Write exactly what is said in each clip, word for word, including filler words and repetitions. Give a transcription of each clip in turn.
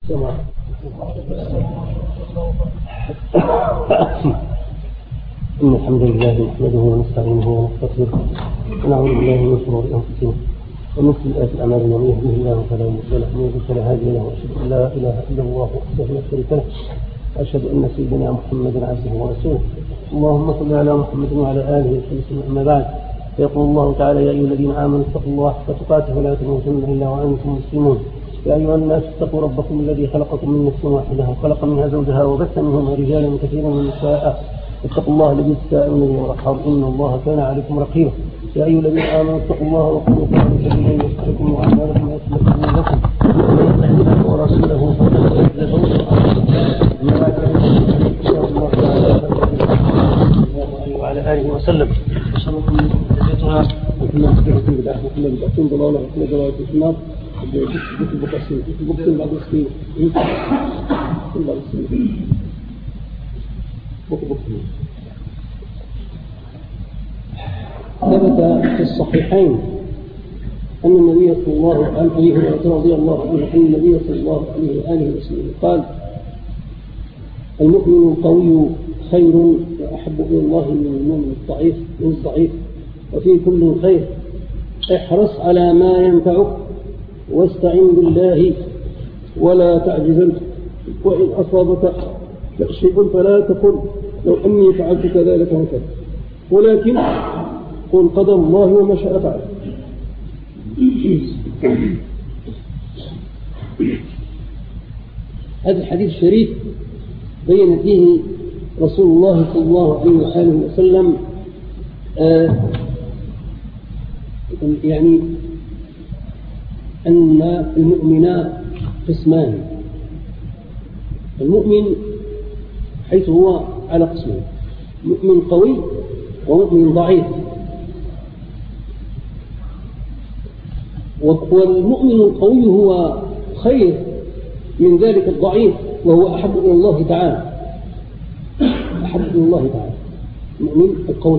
إن الحمد لله نحمده ونستعينه ونستغفره ونعوذ بالله من شرور أنفسنا ومن سيئات أعمالنا، من يهده الله فلا مضل له ومن يضلل فلا هادي له، وأشهد أن لا إله إلا الله وحده لا شريك له، وأشهد أن سيدنا محمدا عبده ورسوله. اللهم صل على محمد وعلى آله وسلم. أما بعد، فيقول الله تعالى: يا أيها الذين آمنوا اتقوا الله حق تقاته ولا تموتن إلا وأنتم مسلمون. يا أيها الناس اتقوا ربكم الذي خلقكم من نفس واحدة وخلق منها زوجها وبث منهما رجالا كثيرا ونساء. اتقوا الله الذي تساءلون به والأرحام إن الله كان عليكم رقيبا. يا أيها الذين آمنوا اتقوا الله وقولوا قولا سديدا يغفر لكم أعمالكم ويصلح لكم ومن يطع الله ورسوله فقد فاز فوزا عظيما. أما بعد، فإن الله تعالى وعلى آله وسلم وشر الأمور محدثاتها وكل محدثة بدعة وكل بدعة ضلالة وكل ضلالة في النار. ثبت في الصحيحين أن النبي صلى الله عليه وسلم رضي الله عنه أن النبي صلى الله عليه وآله وسلم قال: المؤمن القوي خير وأحب إلى الله من المؤمن الضعيف من الضعيف، وفي كل خير. احرص على ما ينفعك واستعن بالله ولا تعجزن، وإن أصابك شيء فلا تقل لو أني فعلت كذلك وكذا، ولكن قل قدر الله وما شاء فعل. هذا الحديث الشريف بين فيه رسول الله صلى الله عليه وآله وسلم آه يعني أن المؤمن قسمان. المؤمن حيث هو على قسمين: مؤمن قوي ومؤمن ضعيف. والمؤمن القوي هو خير من ذلك الضعيف، وهو أحب إلى الله تعالى. أحب إلى الله تعالى المؤمن القوي.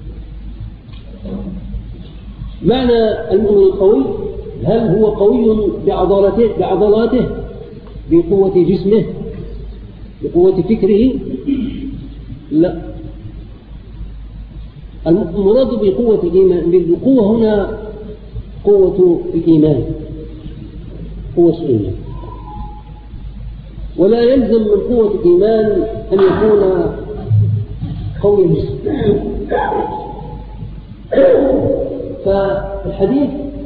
معنى المؤمن القوي: هل هو قوي بعضلاته بعضلاته بقوة جسمه بقوة فكره؟ لا. المراد بقوة الإيمان، بالقوة هنا قوة الإيمان، قوة الإيمان. ولا يلزم من قوة الإيمان أن يكون قوي الجسم. فالحديث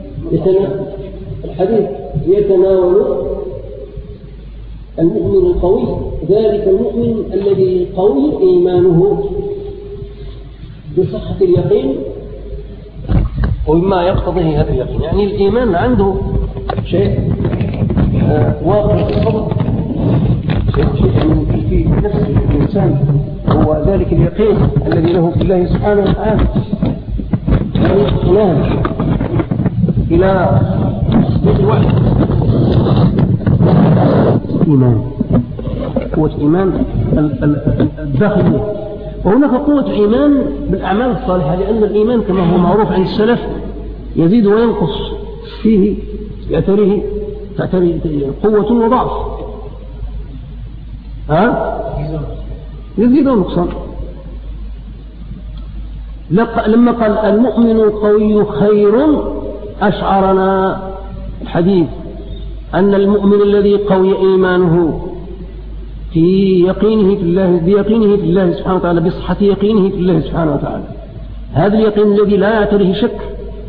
الحديث يتناول المؤمن القوي، ذلك المؤمن الذي قوي إيمانه بصحة اليقين وبما يقتضيه هذا اليقين. يعني الإيمان عنده شيء واقع في الصدر، شيء في نفس الإنسان، هو ذلك اليقين الذي له في الله سبحانه وتعالى. يعني فلان إلى تصديق الوحي إيمان، قوة إيمان الداخلية. وهناك قوة إيمان بالأعمال الصالحة، لأن الإيمان كما هو معروف عند السلف يزيد وينقص، فيه يعتريه تعتريه قوة وضعف. ها؟ يزيد ونقصان. لما قال المؤمن القوي خير، أشعرنا الحديث أن المؤمن الذي قوي إيمانه في يقينه في الله بيقينه في الله سبحانه وتعالى، بصحة يقينه في الله سبحانه وتعالى، هذا اليقين الذي لا يعتريه شك.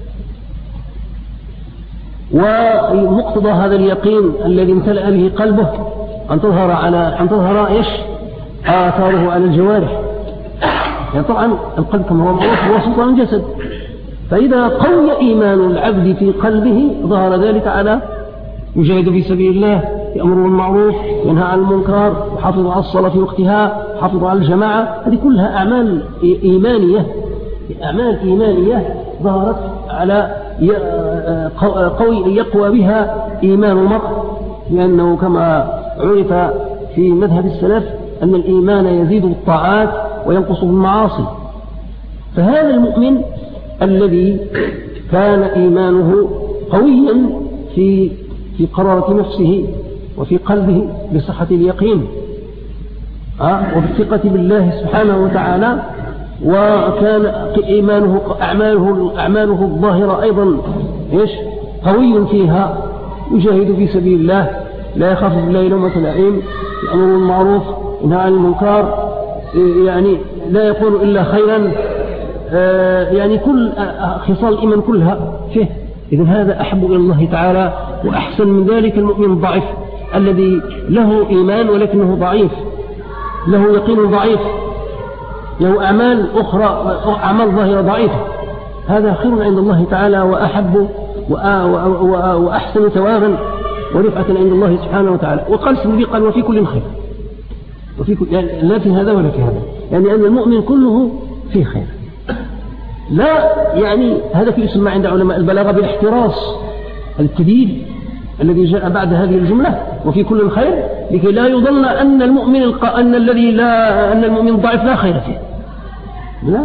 ومقتضى هذا اليقين الذي امتلأ به قلبه أن تظهر على أن تظهر إيش آثاره على الجوارح. يعني طبعا القلب كما هو معروف هو سلطان الجسد، فإذا قوي إيمان العبد في قلبه ظهر ذلك على يجاهد في سبيل الله، يأمر بالمعروف وينهى عن المنكر، وحافظ على الصلاة في وقتها، وحافظ على الجماعة. هذه كلها أعمال إيمانية، أعمال إيمانية ظهرت على قوي يقوى بها إيمان المرء، لأنه كما عرف في مذهب السلف أن الإيمان يزيد بالطاعات وينقص بالمعاصي. فهذا المؤمن الذي كان إيمانه قويا في في قرارة نفسه وفي قلبه بصحة اليقين أه؟ وبالثقة بالله سبحانه وتعالى، وكان إيمانه أعماله, أعماله الظاهرة أيضا إيش قوي فيها، يجاهد في سبيل الله، لا يخاف بالله لومة لائم، يأمر بالمعروف ينهى عن المنكر، يعني لا يقول إلا خيرا، يعني كل خصال الإيمان كلها فيه. إذن هذا أحب إلى الله تعالى وأحسن من ذلك المؤمن الضعيف الذي له إيمان ولكنه ضعيف، له يقين ضعيف، له أعمال أخرى، أعمال ظاهرة ضعيفة. هذا خير عند الله تعالى وأحب وأحسن ثوابا ورفعة عند الله سبحانه وتعالى. وقال سنبي قال وفي كل خير، وفي كل يعني لا في هذا ولا في هذا، يعني أن المؤمن كله فيه خير. لا يعني هذا في يسمى عند علماء البلاغة بالاحتراس الكبير الذي جاء بعد هذه الجملة وفي كل خير، لكي لا يظن أن المؤمن الق... أن الذي لا أن المؤمن الضعيف لا خير فيه. لا،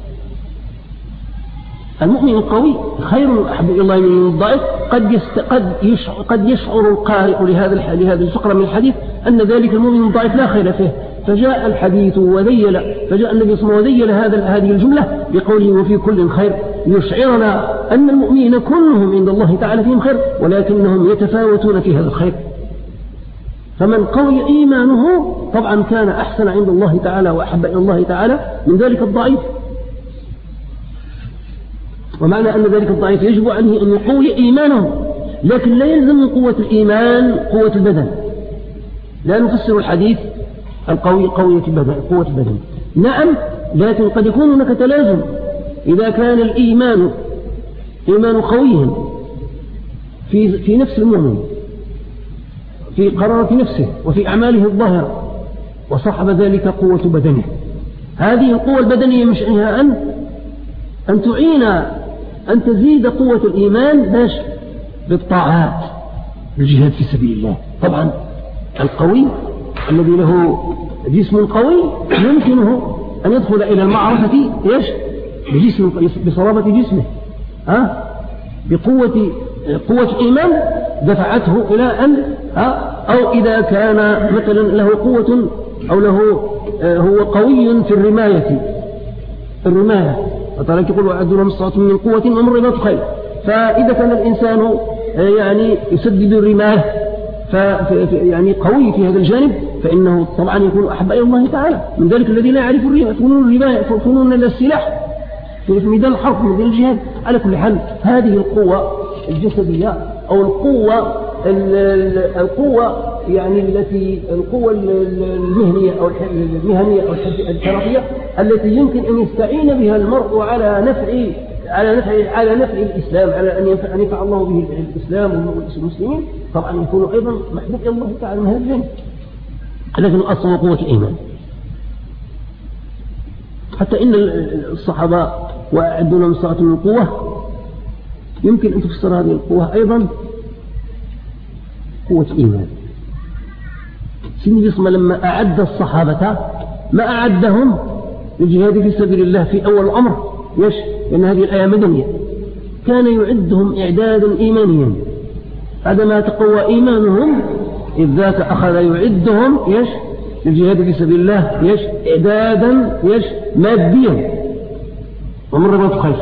المؤمن القوي خير أحب إلى الله من الضعيف. قد يست... قد يشعر قد يشعر القارئ لهذا الح... لهذه الفقرة من الحديث أن ذلك المؤمن الضعيف لا خير فيه، فجاء الحديث وذيل فجاء النبي صلى الله عليه وسلم وذيل هذا هذه الجملة بقوله وفي كل خير، ليشعرنا أن المؤمنين كلهم عند الله تعالى فيهم خير، ولكنهم يتفاوتون في هذا الخير. فمن قوي إيمانه طبعا كان أحسن عند الله تعالى وأحب إلى الله تعالى من ذلك الضعيف. ومعنى أن ذلك الضعيف يجب عليه أن يقوي إيمانه، لكن لا يلزم من قوة الإيمان قوة البدن. لا نفسر الحديث القوي قوية البدن قوة البدن، نعم، لكن قد يكون هناك تلازم. إذا كان الإيمان إيمان قوي في في نفس المؤمن، في قرارة نفسه وفي أعماله الظاهرة، وصحب ذلك قوة بدنه، هذه القوة البدنية مش عنها أن أن تعين أن تزيد قوة الإيمان باش بالطاعات، الجهاد في سبيل الله. طبعا القوي الذي له جسم قوي يمكنه أن يدخل إلى المعركة إيش بجسم بصلابة جسمه، ها بقوة قوة إيمان دفعته إلى أن ها أو إذا كان مثلا له قوة أو له هو قوي في الرماية الرماية فترى يقول وأعدوا لهم استطاعة من قوة ومن رباط خيل. فإذا كان الإنسان يعني يسدد الرماية يعني قوي في هذا الجانب، فإنه طبعا يكون أحب إلى الله تعالى من ذلك الذي لا يعرف فنون الرماية فنون السلاح في ميدان الحرب في ميدان الجهاد. على كل حال هذه القوة الجسدية أو القوة القوة يعني التي القوة المهنية أو المهنية أو الحرفية التي يمكن أن يستعين بها المرء على نفع على نفع على نفع الإسلام، على أن ينفع, أن ينفع الله به الإسلام والمسلمين، طبعا يكون أيضا محبوب إلى الله تعالى من هذا الجانب. لكن الأصل قوة الإيمان، حتى إن الصحابة وأعدوا لهم استطاعة من القوة يمكن أن تفسر هذه القوة أيضا قوة إيمان. سيدنا بسم لما أعد الصحابة ما أعدهم للجهاد في سبيل الله في أول الأمر، يش لأن هذه الآية مدنية، كان يعدهم إعدادا إيمانيا. بعدما تقوى إيمانهم إذ ذاك أخذ يعدهم يش للجهاد في سبيل الله يش إعدادا يش ماديا ومن رباط الخيل.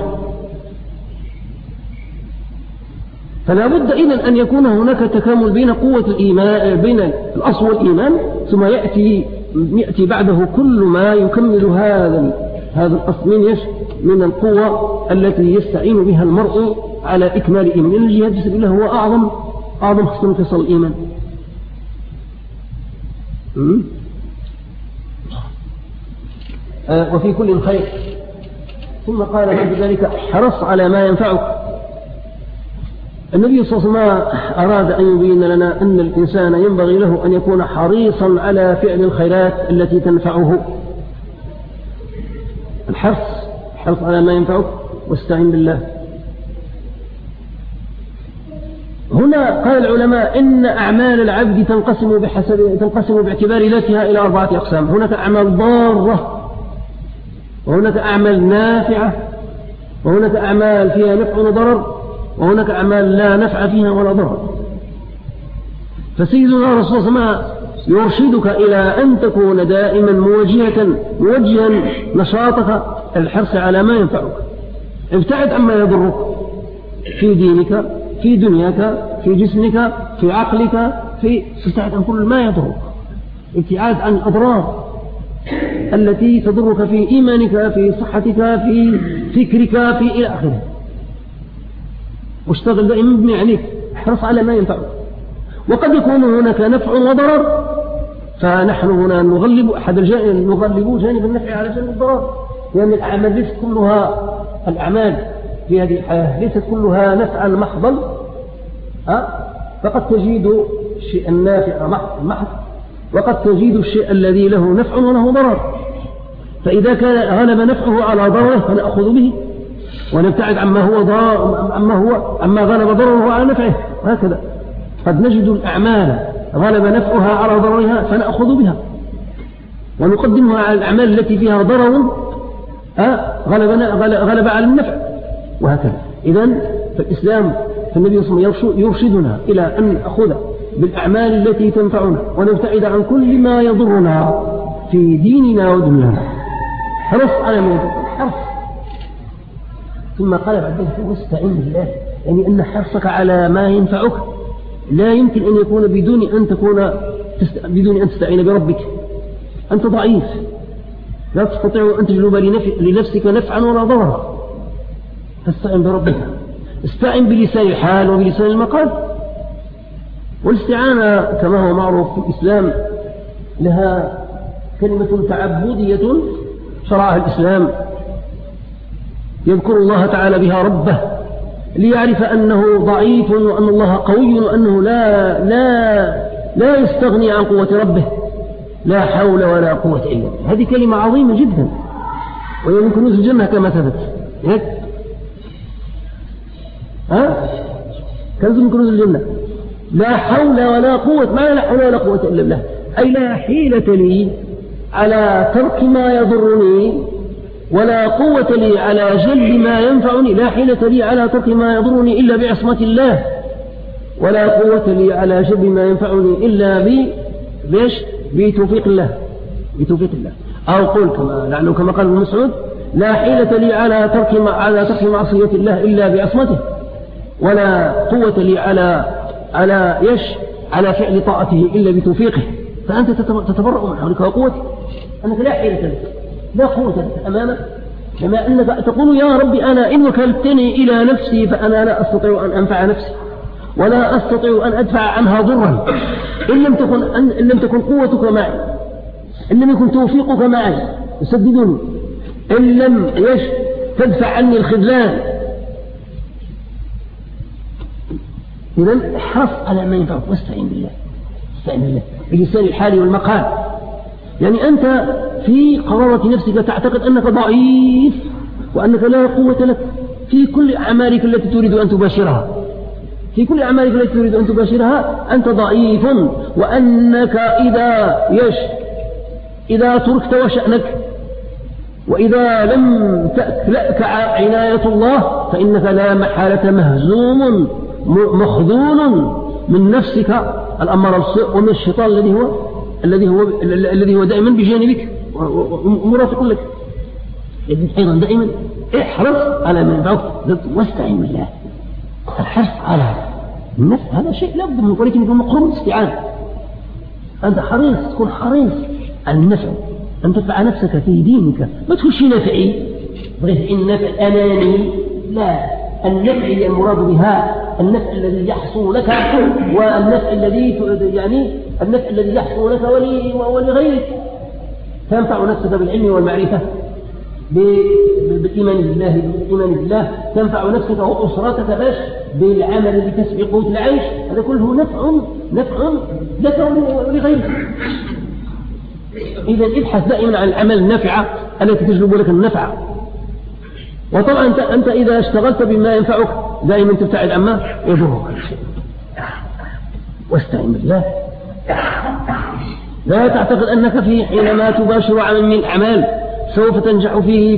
فلا بد إذن أن يكون هناك تكامل بين قوة الإيمان بين الأصل والإيمان، ثم يأتي يأتي بعده كل ما يكمل هذا هذا الأصل من يش من القوة التي يستعين بها المرء على إكمال إيمان. الجهاد في سبيل الله هو أعظم أعظم خصم تصل الإيمان. آه وفي كل خير. ثم قال بعد ذلك حرص على ما ينفعك. النبي صلى الله عليه وسلم أراد أن يبين لنا أن الإنسان ينبغي له أن يكون حريصا على فعل الخيرات التي تنفعه. الحرص حرص على ما ينفعك واستعين بالله. هنا قال العلماء إن أعمال العبد تنقسم بحسب تنقسم باعتبار ذاتها إلى أربعة أقسام. هناك أعمال ضارة، وهناك أعمال نافعة، وهناك أعمال فيها نفع وضرر، وهناك أعمال لا نفع فيها ولا ضرر. فسيدنا رسول الله صلى الله عليه وسلم يرشدك إلى أن تكون دائما موجهة موجها نشاطك الحرص على ما ينفعك. ابتعد عما يضرك في دينك، في دنياك، في جسمك، في عقلك، في ابتعد عن كل ما يضرك، ابتعاد عن الأضرار التي تضرك في إيمانك، في صحتك، في فكرك، في إلى آخره. واشتغل دائما بما عليك، احرص على ما ينفعك. وقد يكون هناك نفع وضرر، فنحن هنا نغلب أحد الجانب، نغلب جانب النفع على جانب الضرر، لأن الأعمال ليست كلها الأعمال في هذه الحياة ليست كلها نفعا محضا، فقد تجد الشيء النافع محض، وقد تجد الشيء الذي له نفع وله ضرر. فإذا كان غلب نفعه على ضرره فنأخذ به ونبتعد عما هو ضرر، عما هو عما غلب ضرره على نفعه. هكذا قد نجد الأعمال غلب نفعها على ضررها فنأخذ بها ونقدمها على الأعمال التي فيها ضرر غلب غلب على النفع، وهكذا. إذن فالإسلام فالنبي صلى الله عليه وسلم يرشدنا إلى أن نأخذ بالأعمال التي تنفعنا ونبتعد عن كل ما يضرنا في ديننا ودنيانا. حرص على ما يضرنا، حرص. ثم قال بعد ذلك واستعن بالله، يعني أن حرصك على ما ينفعك لا يمكن أن يكون بدون أن تكون تست... بدون أن تستعين بربك. أنت ضعيف، لا تستطيع أن تجلب لنف... لنفسك نفعا ولا ضررا، فاستعن بربك. استعن بلسان الحال وبلسان المقال. والاستعانة كما هو معروف في الإسلام لها كلمة تعبدية شرعها الإسلام، يذكر الله تعالى بها ربه ليعرف أنه ضعيف وأن الله قوي وأنه لا لا لا يستغني عن قوة ربه، لا حول ولا قوة إلا بالله. هذه كلمة عظيمة جدا، وهي من كنوز الجنة كما ثبت. ها كنز من كنوز الجنة. لا حول ولا قوة، ما لا حول ولا قوة إلا بالله، أي لا حيلة لي على ترك ما يضرني ولا قوة لي على جلب ما ينفعني، لا حيلة لي على ترك ما يضرني إلا بعصمة الله، ولا قوة لي على جلب ما ينفعني إلا بيش بتوفيق الله، بتوفيق الله. أو قل كما لعله كما قال ابن مسعود لا حيلة لي على ترك ما على ترك معصية الله إلا بعصمته، ولا قوة لي على على يش على فعل طاعته إلا بتوفيقه. فأنت تتبرأ من حولك وقوتك، أنك لا حيلة لك، لا قوة لك أمامك، كما أنك تقول يا ربي أنا إن وكلتني إلى نفسي فأنا لا أستطيع أن أنفع نفسي ولا أستطيع أن أدفع عنها ضرا، إن لم تكن إن لم تكن قوتك معي، إن لم يكن توفيقك معي يسددني، إن لم يش تدفع عني الخذلان. إذن احرص على ما ينفعك واستعين بالله، استعين بالله بلسان الحال والمقال. يعني أنت في قرارة نفسك تعتقد أنك ضعيف وأنك لا قوة لك في كل أعمالك التي تريد أن تباشرها، في كل أعمالك التي تريد أن تباشرها أنت ضعيف، وأنك إذا يش إذا تركت وشأنك وإذا لم تأكلك عناية الله فإنك لا محالة مهزوم مخذول من نفسك الأمر بالسوء ومن الشيطان الذي هو الذي هو الذي هو دائما بجانبك ومرافق لك. يجب أيضا دائما احرص على ما ينفعك واستعين بالله. الحرص على النفع هذا شيء لا بد منه، ولكن يكون مقرون بالاستعانة. أنت حريص، تكون حريص على النفع، أن تدفع نفسك في دينك، ما تخش نفعي بغيت النفع الأناني، لا، النفع هي المراد بها النفع الذي يحصل لك والنفع الذي يعني النفع الذي يحصل لك ولغيرك. تنفع نفسك بالعلم والمعرفة، بالإيمان بالله بالإيمان بالله، تنفع نفسك وأسرتك باش بالعمل بكسب قوت العيش، هذا كله نفع نفع لك ولغيرك. إذا ابحث دائما عن الأعمال النافعة التي تجلب لك النفع. وطبعا أنت, أنت إذا اشتغلت بما ينفعك دائما تبتعد عما يضرك. واستعن بالله. لا تعتقد أنك في حينما تباشر عمل من الأعمال سوف تنجح فيه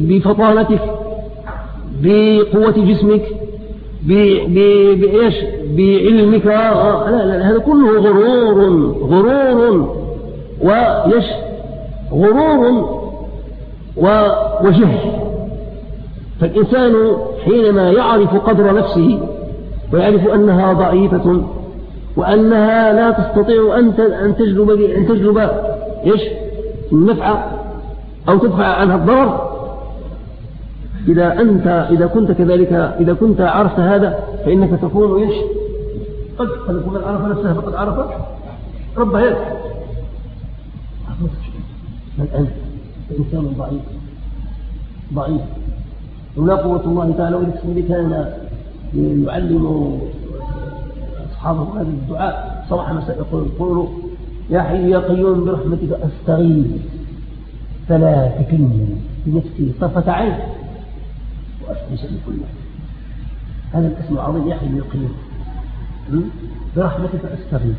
بفطانتك، بقوة جسمك، بإيش بعلمك، لا لا لا، هذا كله غرور غرور ويش غرور وجهل. فالإنسان حينما يعرف قدر نفسه ويعرف أنها ضعيفة وأنها لا تستطيع أن تجلب أن تجلب إيش النفع أو تدفع عنها الضرر، إذا أنت إذا كنت كذلك إذا كنت عرفت هذا فإنك تكون إيش قد تكون عرف نفسها فقد عرف ربها. الآن الإنسان ضعيف ضعيف ولا قوة الله تعالى، ولكن كان يعلم أصحابه هذا الدعاء صراحة مساء يقول قولوا يا حي يا قيوم برحمتك أستغيث فلا تكلني بنفسي طرفة عين وأفلس بكل هذا الاسم العظيم يا حي يا قيوم برحمتك أستغيث.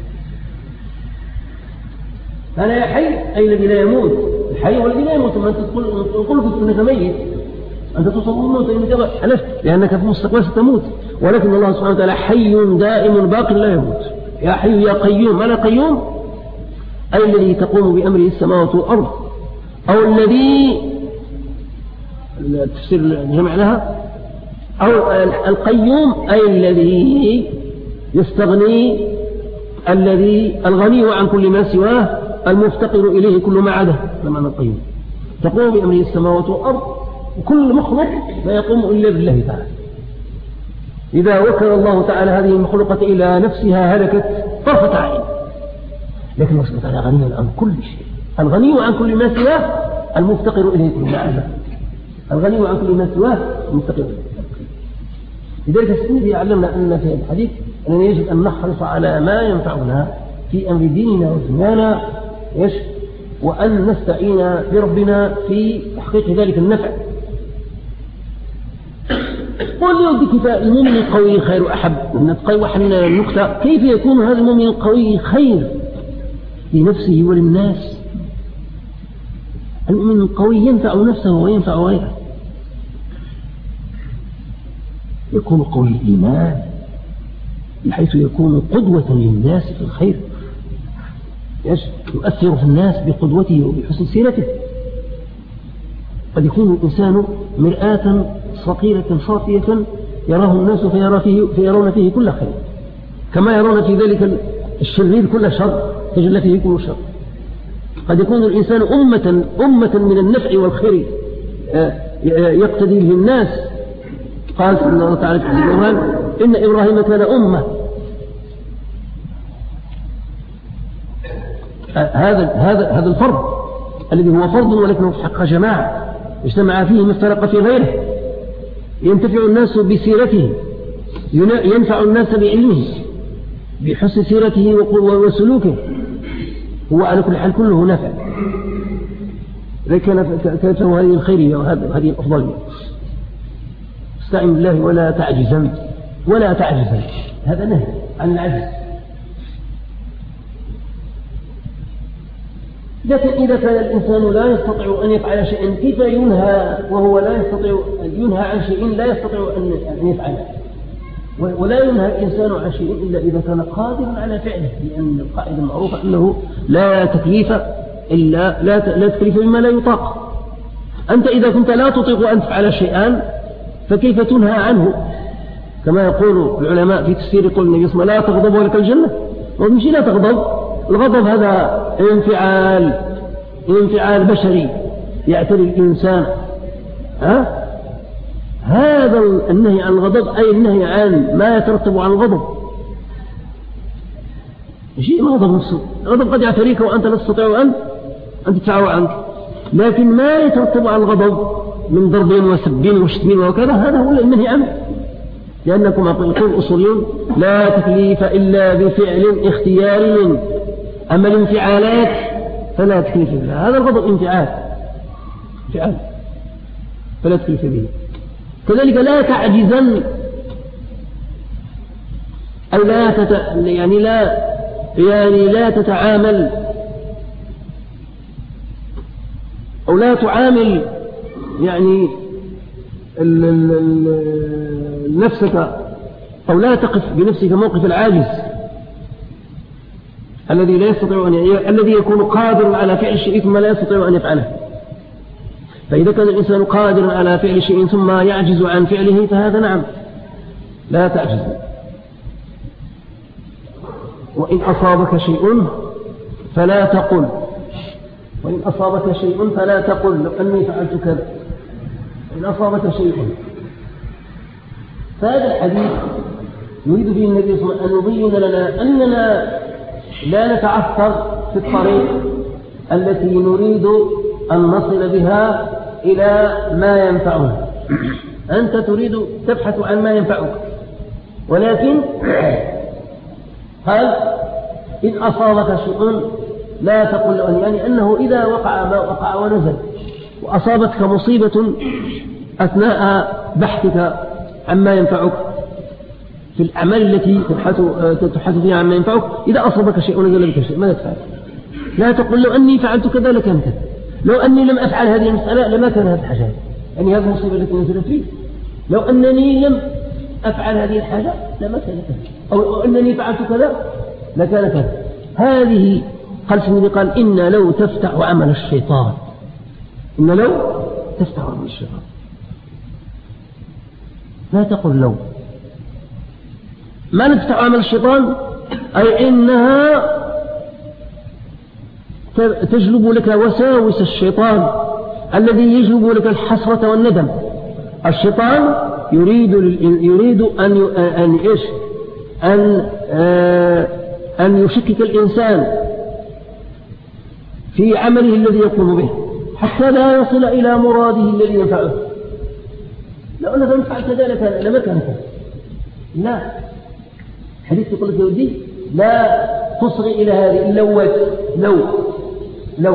أنا يا حي أي الذي لا يموت، الحي هو الذي لا يموت. ما أنت تقول أنك ميت، أنت تصور الموت إنك حلفت لأنك في المستقبل ستموت، ولكن الله سبحانه وتعالى حي دائم باق لا يموت. يا حي يا قيوم، ما لا قيوم أي الذي تقوم بأمره السماوات والأرض، أو الذي التفسير الجمع لها أو القيوم أي الذي يستغني، الذي الغني عن كل ما سواه المفتقر إليه كل ما عده، لمعنى القيوم. تقوم بأمره السماوات والأرض، وكل مخلوق لا يقوم إلا بالله تعالى. إذا وكل الله تعالى هذه المخلوقة إلى نفسها هلكت طرفة عين، لكن الله سبحانه وتعالى غني عن كل شيء، الغني عن كل ما سواه المفتقر إليه كل ما عده، الغني عن كل ما سواه المفتقر إليه. لذلك السيد يعلمنا أن في الحديث أننا يجب أن نحرص على ما ينفعنا في أمر ديننا ودنيانا، إيش وأن نستعين بربنا في تحقيق ذلك النفع. واليوم كفاء المؤمن القوي خير أحب أن تقوحنا النقطة، كيف يكون هذا المؤمن القوي خير لنفسه وللناس؟ المؤمن القوي ينفع نفسه وينفع غيره، يكون قوي الإيمان بحيث يكون قدوة للناس في الخير، يؤثر في الناس بقدوته وبحسن سيرته. قد يكون الإنسان مرآة صغيرة صافية يراه الناس فيرى فيه فيرون فيه كل خير، كما يرون في ذلك الشرير كل شر تجلى فيه كل شر. قد يكون الإنسان أمة أمة من النفع والخير يقتدي به الناس. قال سبحانه الله تعالى في القرآن إن إبراهيم كان أمة. هذا هذا هذا الفرد الذي هو فرد ولكنه في حق جماعة اجتمع فيه ما افترق في غيره، ينتفع الناس بسيرته، ينفع الناس بعلمه بحسن سيرته وسلوكه، هو على كل حال كله نفع. كانت له هذه الخيرية وهذه الأفضلية. استعن بالله ولا تعجزن ولا تعجزن، هذا نهي عن العجز. لكن إذا كان الإنسان لا يستطيع أن يفعل شيئا، كيف ينهى وهو لا يستطيع أن ينهى عن شيء لا يستطيع أن يفعله؟ ولا ينهى الإنسان عن شيء إلا إذا كان قادرا على فعله، لأن القاعدة المعروفة أنه لا تكليف إلا لا لا تكليف مما لا يطاق. أنت إذا كنت لا تطيق أن تفعل شيئا فكيف تنهى عنه؟ كما يقول العلماء في تفسير قول النبي صلى الله عليه وسلم لا تغضب ولك الجنة. ومشي لا تغضب، الغضب هذا انفعال انفعال بشري يعتري الإنسان. ها؟ هذا النهي عن الغضب أي النهي عن ما يترتب عن الغضب. شيء الغضب نفسه، الغضب قد يعتريك وأنت لا تستطيع أن أن تدفعه عنك، لكن ما يترتب عن الغضب من ضرب وسب وشتم وكذا هذا هو النهي عنه. لأنكم يقول الأصوليون لا تكليف إلا بفعل اختياري، أما الانفعالات فلا تكليف إلا هذا الغضب انفعال انفعال فلا تكليف به. كذلك لا تعجزن أو لا تت... يعني لا يعني لا تتعامل أو لا تعامل يعني ال... ال... ال... نفسك أو لا تقف بنفسك موقف العاجز الذي لا يستطيع أن ي... الذي يكون قادرا على فعل شيء ثم لا يستطيع أن يفعله. فإذا كان الإنسان قادرا على فعل شيء ثم يعجز عن فعله فهذا نعم لا تعجز. وإن أصابك شيء فلا تقل وإن أصابك شيء فلا تقل لو أني فعلت كذا. إن أصابك شيء، فهذا الحديث يريد به النبي صلى الله عليه وسلم أن يبين لنا أننا لا نتعثر في الطريق التي نريد أن نصل بها إلى ما ينفعنا. أنت تريد تبحث عن ما ينفعك، ولكن قال إن أصابك شيء لا تقل له، يعني أنه إذا وقع ما وقع ونزل وأصابتك مصيبة أثناء بحثك عما ينفعك في الأعمال التي تبحث تبحث فيها عما ينفعك، إذا أصابك شيء ونزل بك شيء ماذا تفعل؟ لا تقل لو أني فعلت كذا لكان كذا، لو أني لم أفعل هذه المسألة لما كان هذه الحاجة، يعني هذه المصيبة التي نزلت فيه، لو أنني لم أفعل هذه الحاجة لما كان كذا، أو أنني فعلت كذا لكان كذا. هذه قال سيدنا قال إن لو تفتح عمل الشيطان، إن لو تفتح عمل الشيطان، لا تقل لو. ما نفتح عمل الشيطان أي إنها تجلب لك وساوس الشيطان الذي يجلب لك الحسرة والندم. الشيطان يريد يريد أن أن إيش أن أن يشكك الإنسان في عمله الذي يقوم به حتى لا يصل إلى مراده الذي ينفعه. لو أنك لم تفعل كذلك لما كان كذا. لا، حديث يقول لك يودي لا تصغي إلى هذه اللوات لو لو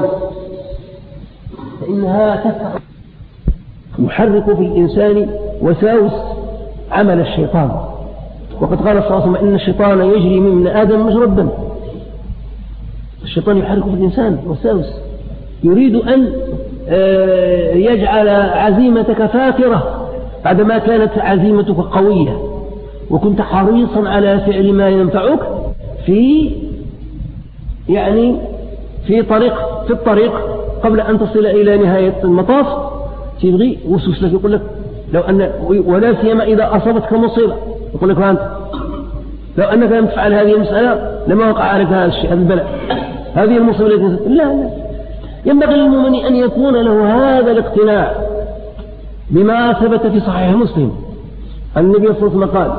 فإنها تفتح يحرك في الإنسان وساوس عمل الشيطان. وقد قال صلى الله عليه وسلم إن الشيطان يجري من ابن آدم مجرى الدم. الشيطان يحرك في الإنسان وساوس، يريد أن يجعل عزيمتك فاكرة بعدما كانت عزيمتك قوية وكنت حريصا على فعل ما ينفعك في يعني في طريق في الطريق قبل أن تصل إلى نهاية المطاف تبغي وسوس لك يقول لك لو أن ولا سيما إذا أصابتك مصيبة يقول لك أنت لو أنك لم تفعل هذه المسألة لما وقع عليك هذا الشيء هذا البلاء هذه المصيبة التي لا لا ينبغي للمؤمن أن يكون له هذا الاقتناع بما ثبت في صحيح مسلم. النبي صلى الله عليه وسلم قال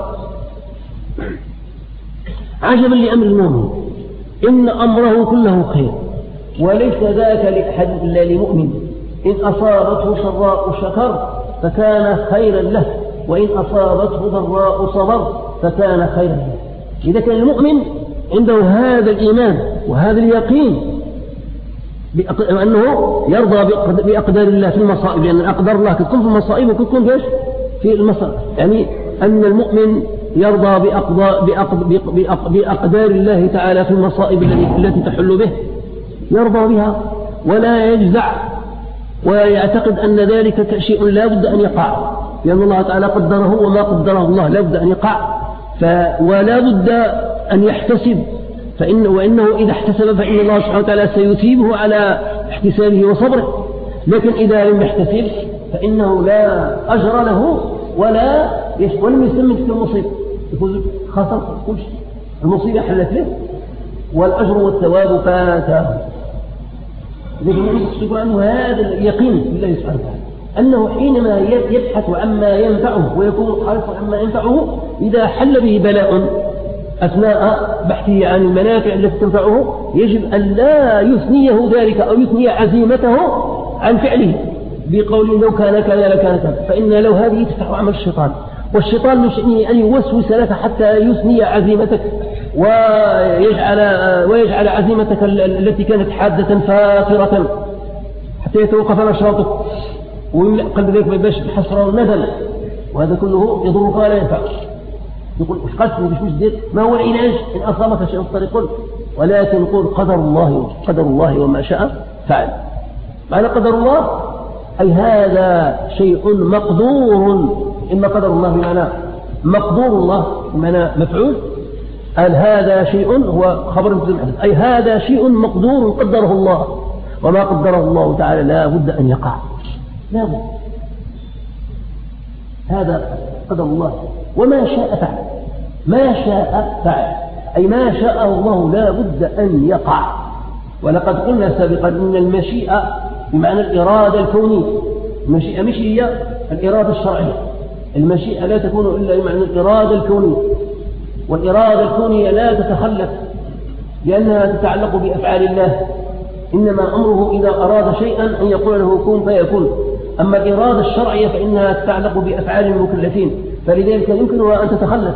عجبا لأمر المؤمن إن أمره كله خير وليس ذاك لأحد إلا لمؤمن إن أصابته سراء شكر فكان خيرا له وإن أصابته ضراء صبر فكان خيرا له. إذا كان المؤمن عنده هذا الإيمان وهذا اليقين بأنه يرضى بأقدار الله في المصائب، لأن يعني أقدار الله تكون في المصائب وتكون فيش في المصائب، يعني أن المؤمن يرضى بأقدار, بأقدار الله تعالى في المصائب التي تحل به، يرضى بها ولا يجزع ويعتقد أن ذلك شيء لا بد أن يقع، لأن الله تعالى قدره وما قدره الله لا بد أن يقع، ولا بد أن يحتسب فإن وإنه إذا احتسب فإن الله سبحانه وتعالى سيثيبه على احتسابه وصبره. لكن إذا لم يحتسب فإنه لا أجر له ولا ولم يسمى في المصيبة، يقول خسر كل شيء، المصيبة حلت له والأجر والثواب فاته. لكن يقول عنه هذا اليقين بالله سبحانه وتعالى أنه حينما يبحث عما ينفعه ويكون حريصا عما ينفعه إذا حل به بلاء أثناء بحثه عن المنافع التي تنفعه يجب أن لا يثنيه ذلك أو يثني عزيمته عن فعله بقوله لو كان كذا لكان كذا، فإن لو هذه تفتح عمل الشيطان، والشيطان من شأنه أن يوسوس لك حتى يثني عزيمتك ويجعل, ويجعل عزيمتك التي كانت حادة فاطرة حتى يتوقف نشاطك ويملأ قلب ذلك بالبشر الحسرة والندم، وهذا كله يضرك ولا ينفع. يقول مش قسم مش مش دير ما هو العلاج إن أصابك شيء في قل، ولكن قل قدر الله قدر الله وما شاء فعل. معنى قدر الله أي هذا شيء مقدور، إما قدر الله بمعنى مقدور الله بمعنى مفعول، قال هذا شيء هو خبر محدث، أي هذا شيء مقدور قدره الله، وما قدره الله تعالى لا بد أن يقع، لا بد. هذا قدر الله، وما شاء فعل، ما شاء فعل، أي ما شاء الله لا بد أن يقع. ولقد قلنا سابقا إن المشيئة بمعنى الإرادة الكونية، المشيئة مش هي الإرادة الشرعية، المشيئة لا تكون إلا بمعنى الإرادة الكونية، والإرادة الكونية لا تتخلف لأنها تتعلق بأفعال الله، إنما أمره إذا أراد شيئا أن يقول له كن فيكون. أما الإرادة الشرعية فإنها تتعلق بأفعال المكلفين، فلذلك يمكنها أن تتخلف،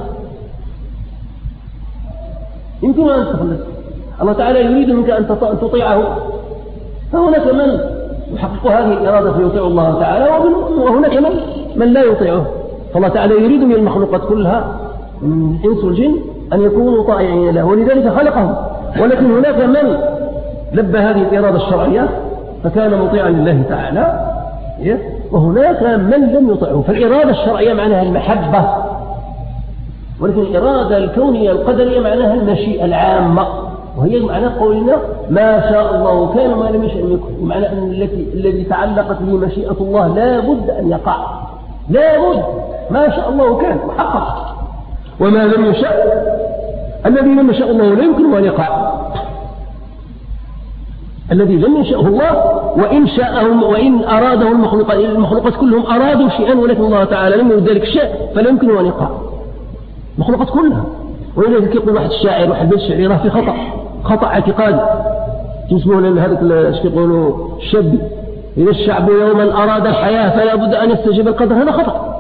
يمكنها أن تتخلف. الله تعالى يريد منك أن تطيعه، فهناك من يحقق هذه الإرادة فيطيع الله تعالى، وهناك من من لا يطيعه. فالله تعالى يريد من المخلوقات كلها من الإنس والجن أن يكونوا طائعين له، ولذلك خلقهم. ولكن هناك من لبى هذه الإرادة الشرعية فكان مطيعا لله تعالى، وهناك من لم يطيعه. فالإرادة الشرعية معناها المحبة، ولكن الإرادة الكونية القدرية معناها المشيئة العامة، وهي معنى قولنا ما شاء الله كان وما لم يشأ لم يكن، معنى أن التي الذي تعلقت به مشيئة الله لا بد أن يقع، لا بد. ما شاء الله كان وحقق، وما لم يشاء الذي لم يشاء الله لا يمكن أن يقع. الذي لم يشاءه الله وإن شاءه وإن أراده المخلوقات، المخلوقات كلهم أرادوا شيئا ولكن الله تعالى لم يرد ذلك الشيء فلا يمكن أن يقع، المخلوقات كلها. ولذلك يقول واحد الشاعر، واحد بيت الشعر راه في خطأ، خطأ اعتقادي تسمونه لأن هذاك ايش يقولوا الشاب، إذا الشعب يوما أراد الحياة فلا بد أن يستجيب القدر، هذا خطأ.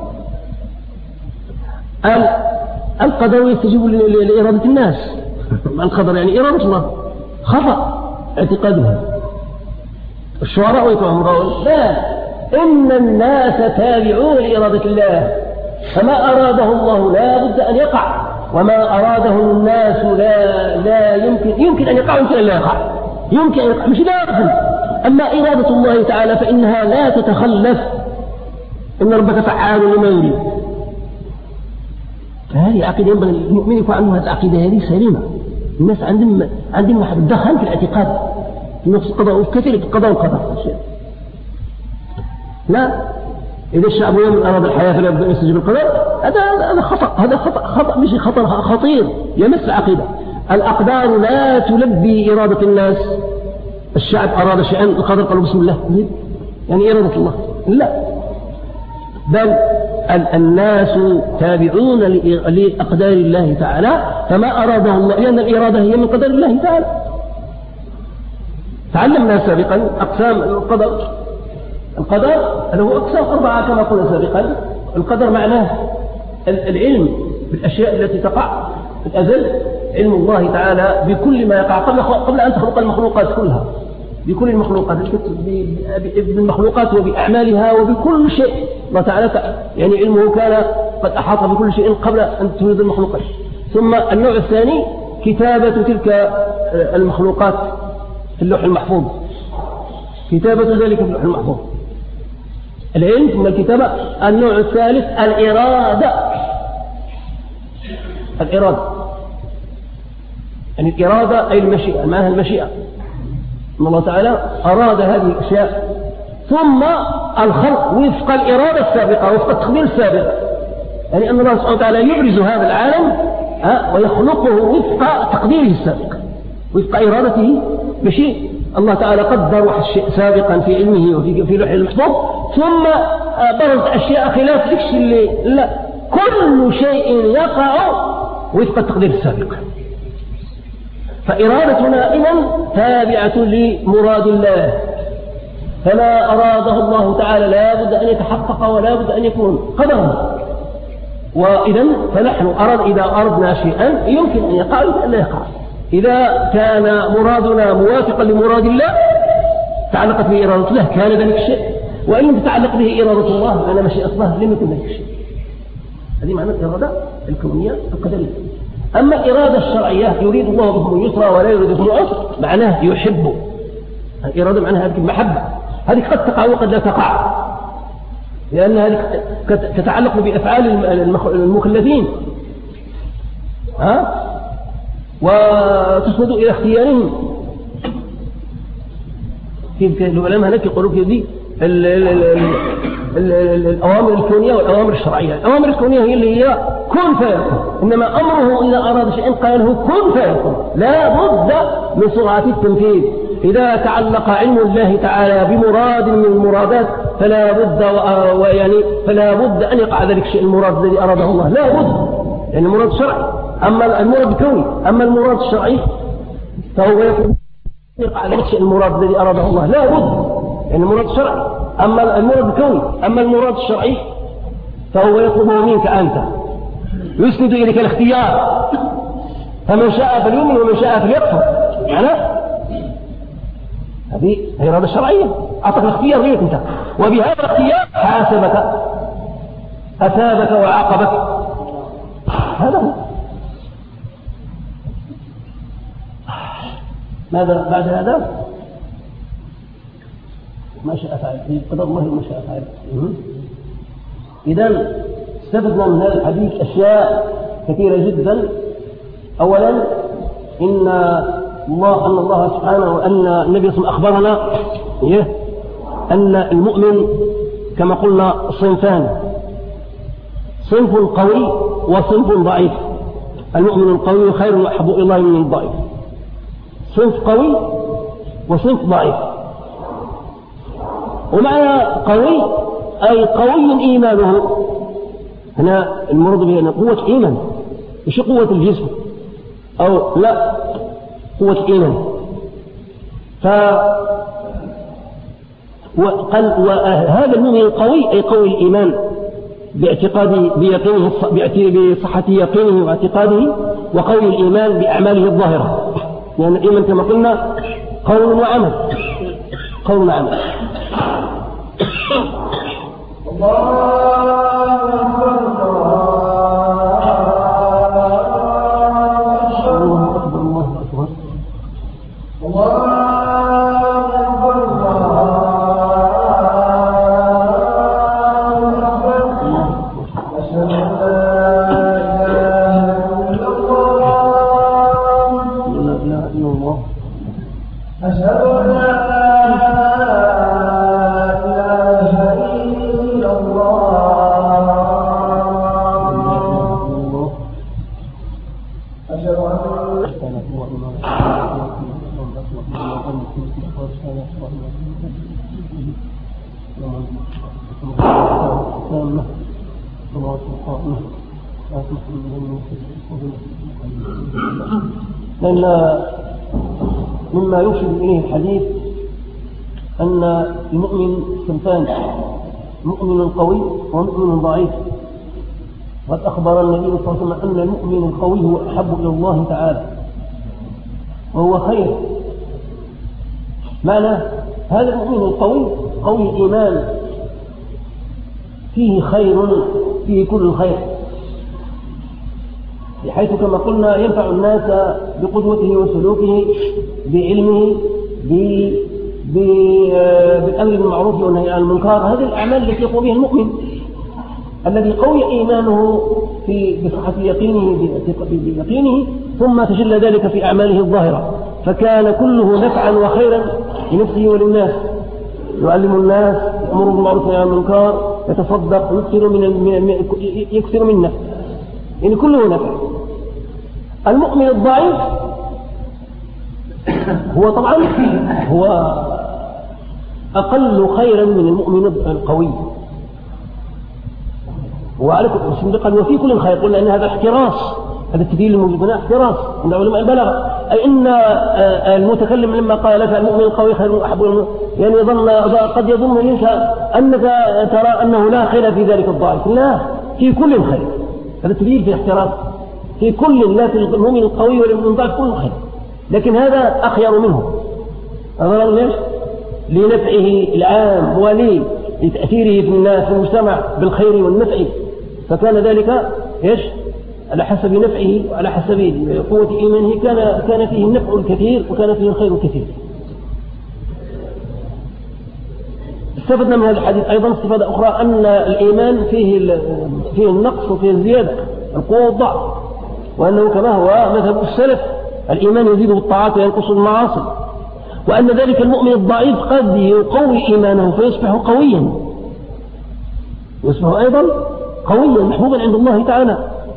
القدر يستجيب لإرادة الناس، القدر يعني إرادة الله، خطأ اعتقادها. الشعراء يتوهم لا، إن الناس تابعون لإرادة الله، فما أراده الله لا بد أن يقع، وما أراده الناس لا لا يمكن يمكن أن يقع، يمكن أن لا يقع، يمكن أن يقع، مش لازم. أما إرادة الله تعالى فإنها لا تتخلف، إن ربك فعال لما يريد. فهذه عقيدة ينبغي المؤمن يكون عنده هذه العقيدة، هذه سليمة. الناس عندهم عندهم واحد دخل في الاعتقاد في نفس القضاء، وكثير في القضاء والقدر. لا، إذا الشعب يوم أراد الحياة فلا بد أن يستجيب القدر، هذا هذا خطأ، هذا خطأ خطأ مش خطر خطير يمس العقيدة. الأقدار لا تلبي إرادة الناس. الشعب أراد شيئا القدر قالوا بسم الله، يعني إرادة الله لا، بل الناس تابعون لأقدار الله تعالى، فما أراده الله، لأن الإرادة هي من قدر الله تعالى. تعلمنا سابقا أقسام القدر. القدر له أقسام أربعة كما قلنا سابقا. القدر معناه العلم بالأشياء التي تقع في الأزل، علم الله تعالى بكل ما يقع قبل قبل أن تخلق المخلوقات كلها، بكل المخلوقات، بالمخلوقات وبأعمالها وبكل شيء. الله تعالى يعني علمه كان قد أحاط بكل شيء قبل أن تولد المخلوقات. ثم النوع الثاني كتابة تلك المخلوقات في اللوح المحفوظ، كتابة ذلك في اللوح المحفوظ، العلم ثم الكتابة. النوع الثالث الإرادة، الإرادة يعني الإرادة أي المشيئة، معناها المشيئة، أن الله تعالى أراد هذه الأشياء. ثم الخلق وفق الإرادة السابقة، وفق التقدير السابق، يعني أن الله سبحانه وتعالى يبرز هذا العالم ويخلقه وفق تقديره السابق، وفق إرادته بشيء الله تعالى قدر واحد الشيء سابقا في علمه وفي في لوحه المحفوظ، ثم برزت أشياء خلاف ذلك اللي لا، كل شيء يقع وفق التقدير السابق. فإرادتنا إذن تابعة لمراد الله، فما أراده الله تعالى لا بد أن يتحقق ولا بد أن يكون قدرا. وإذن فنحن أرد إذا أردنا شيئا يمكن أن يقع ويمكن أن لا يقع. إذا كان مرادنا موافقا لمراد الله تعلقت به إرادة الله كان ذلك الشيء، وإن لم تتعلق به إرادة الله فأنا مشيئة الله لم يكن ذلك الشيء. هذه معنى الإرادة الكونية القدرية. أما الإرادة الشرعية يريد الله بكم اليسر ولا يريد بكم العسر، معناه يحب. الإرادة معناها هذه المحبة، هذه قد تقع وقد لا تقع. لأن هذه تتعلق بأفعال المكلفين، ها؟ وتسند إلى اختيارهم. في العلماء هناك يقولوا في دي الأوامر الكونية والأوامر الشرعية. الأوامر الكونية هي اللي هي كن فيكون، إنما أمره إذا أراد شيئا قال له كن فيكون، لا بد من سرعة التنفيذ. إذا تعلق علم الله تعالى بمراد من المرادات فلا بد ويعني فلا بد أن يقع ذلك الشيء المراد الذي أراده الله، لا بد، يعني المراد الشرعي. أما المراد الكوني، أما المراد الشرعي فهو يقول يقع ذلك الشيء المراد الذي أراده الله، لا بد، يعني المراد الشرعي. أما المراد الكوني، أما المراد الشرعي فهو يطلبه منك أنت، يسند إليك الاختيار، فمن شاء فليؤمن ومن شاء فليكفر. يعني هذه إرادة شرعية، أعطاك الاختيار ليك أنت، وبهذا الاختيار حاسبك أثابك وعاقبك. هذا هو. ماذا بعد هذا؟ ما شاء فعل، قدر الله ما شاء فعل. إذن استفدنا من هذا الحديث أشياء كثيرة جدا. أولا إن الله أن الله سبحانه وأن النبي صلى الله عليه وسلم أخبرنا أن المؤمن كما قلنا صنفان، صنف قوي وصنف ضعيف. المؤمن القوي خير وأحب إلى الله من الضعيف. صنف قوي وصنف ضعيف. ومعنى قوي أي قوي إيمانه، هنا المرض بأن قوة إيمان، مش قوة الجسم أو لا، قوة إيمان. وقال وهذا المؤمن القوي أي قوي الإيمان باعتقاد بيقينه بصحة يقينه واعتقاده، وقوي الإيمان بأعماله الظاهرة، لأن يعني الإيمان كما قلنا قول وعمل، قول وعمل. لأن مما يرشد إليه الحديث أن المؤمن صنفان، مؤمن قوي ومؤمن ضعيف. وقد أخبر النبي صلى الله عليه وسلم أن المؤمن القوي هو أحب إلى الله تعالى وهو خير. معنى هذا المؤمن القوي قوي الإيمان فيه خير، فيه كل الخير، بحيث كما قلنا ينفع الناس بقدوته وسلوكه، بعلمه، بالأمر بالمعروف والنهي عن المنكر. هذه الأعمال التي يقوم بها المؤمن الذي قوي إيمانه في بصحة يقينه بيقينه، ثم تجلى ذلك في أعماله الظاهرة، فكان كله نفعا وخيرا لنفسه وللناس. يعلم الناس، يأمر بالمعروف والنهي عن المنكر، يتصدق، يكثر من يكثر منه، يعني كله نفع. المؤمن الضعيف هو طبعا هو أقل خيرا من المؤمن القوي. وعليكم المسلم قال وفي كل خير، قلنا أن هذا احتراس، هذا التدليل الموجود هنا احتراس عند علماء البلاغة، أي أن المتكلم لما قال لك المؤمن القوي خير وأحب، يعني يظن قد يظن منك أنك ترى أنه لا خير في ذلك الضعيف، لا، في كل خير. هذا التدليل في احتراس، في كل، لا في المؤمن القوي ولا المؤمن الضعيف، كل خير، لكن هذا أخير منه. أظهر ليش؟ لنفعه العام ولي لتأثيره في الناس في المجتمع بالخير والنفع، فكان ذلك إيش؟ على حسب نفعه وعلى حسب قوة إيمانه كان كان فيه النفع الكثير وكان فيه الخير الكثير. استفدنا من هذا الحديث أيضا استفادة أخرى أن الإيمان فيه فيه النقص وفيه الزيادة، القوة والضعف، وأنه كما هو مذهب السلف الإيمان يزيد بالطاعات وينقص بالمعاصي، وأن ذلك المؤمن الضعيف قد يقوي إيمانه فيصبح قويا، يصبح أيضا قويا محبوبا عند الله تعالى.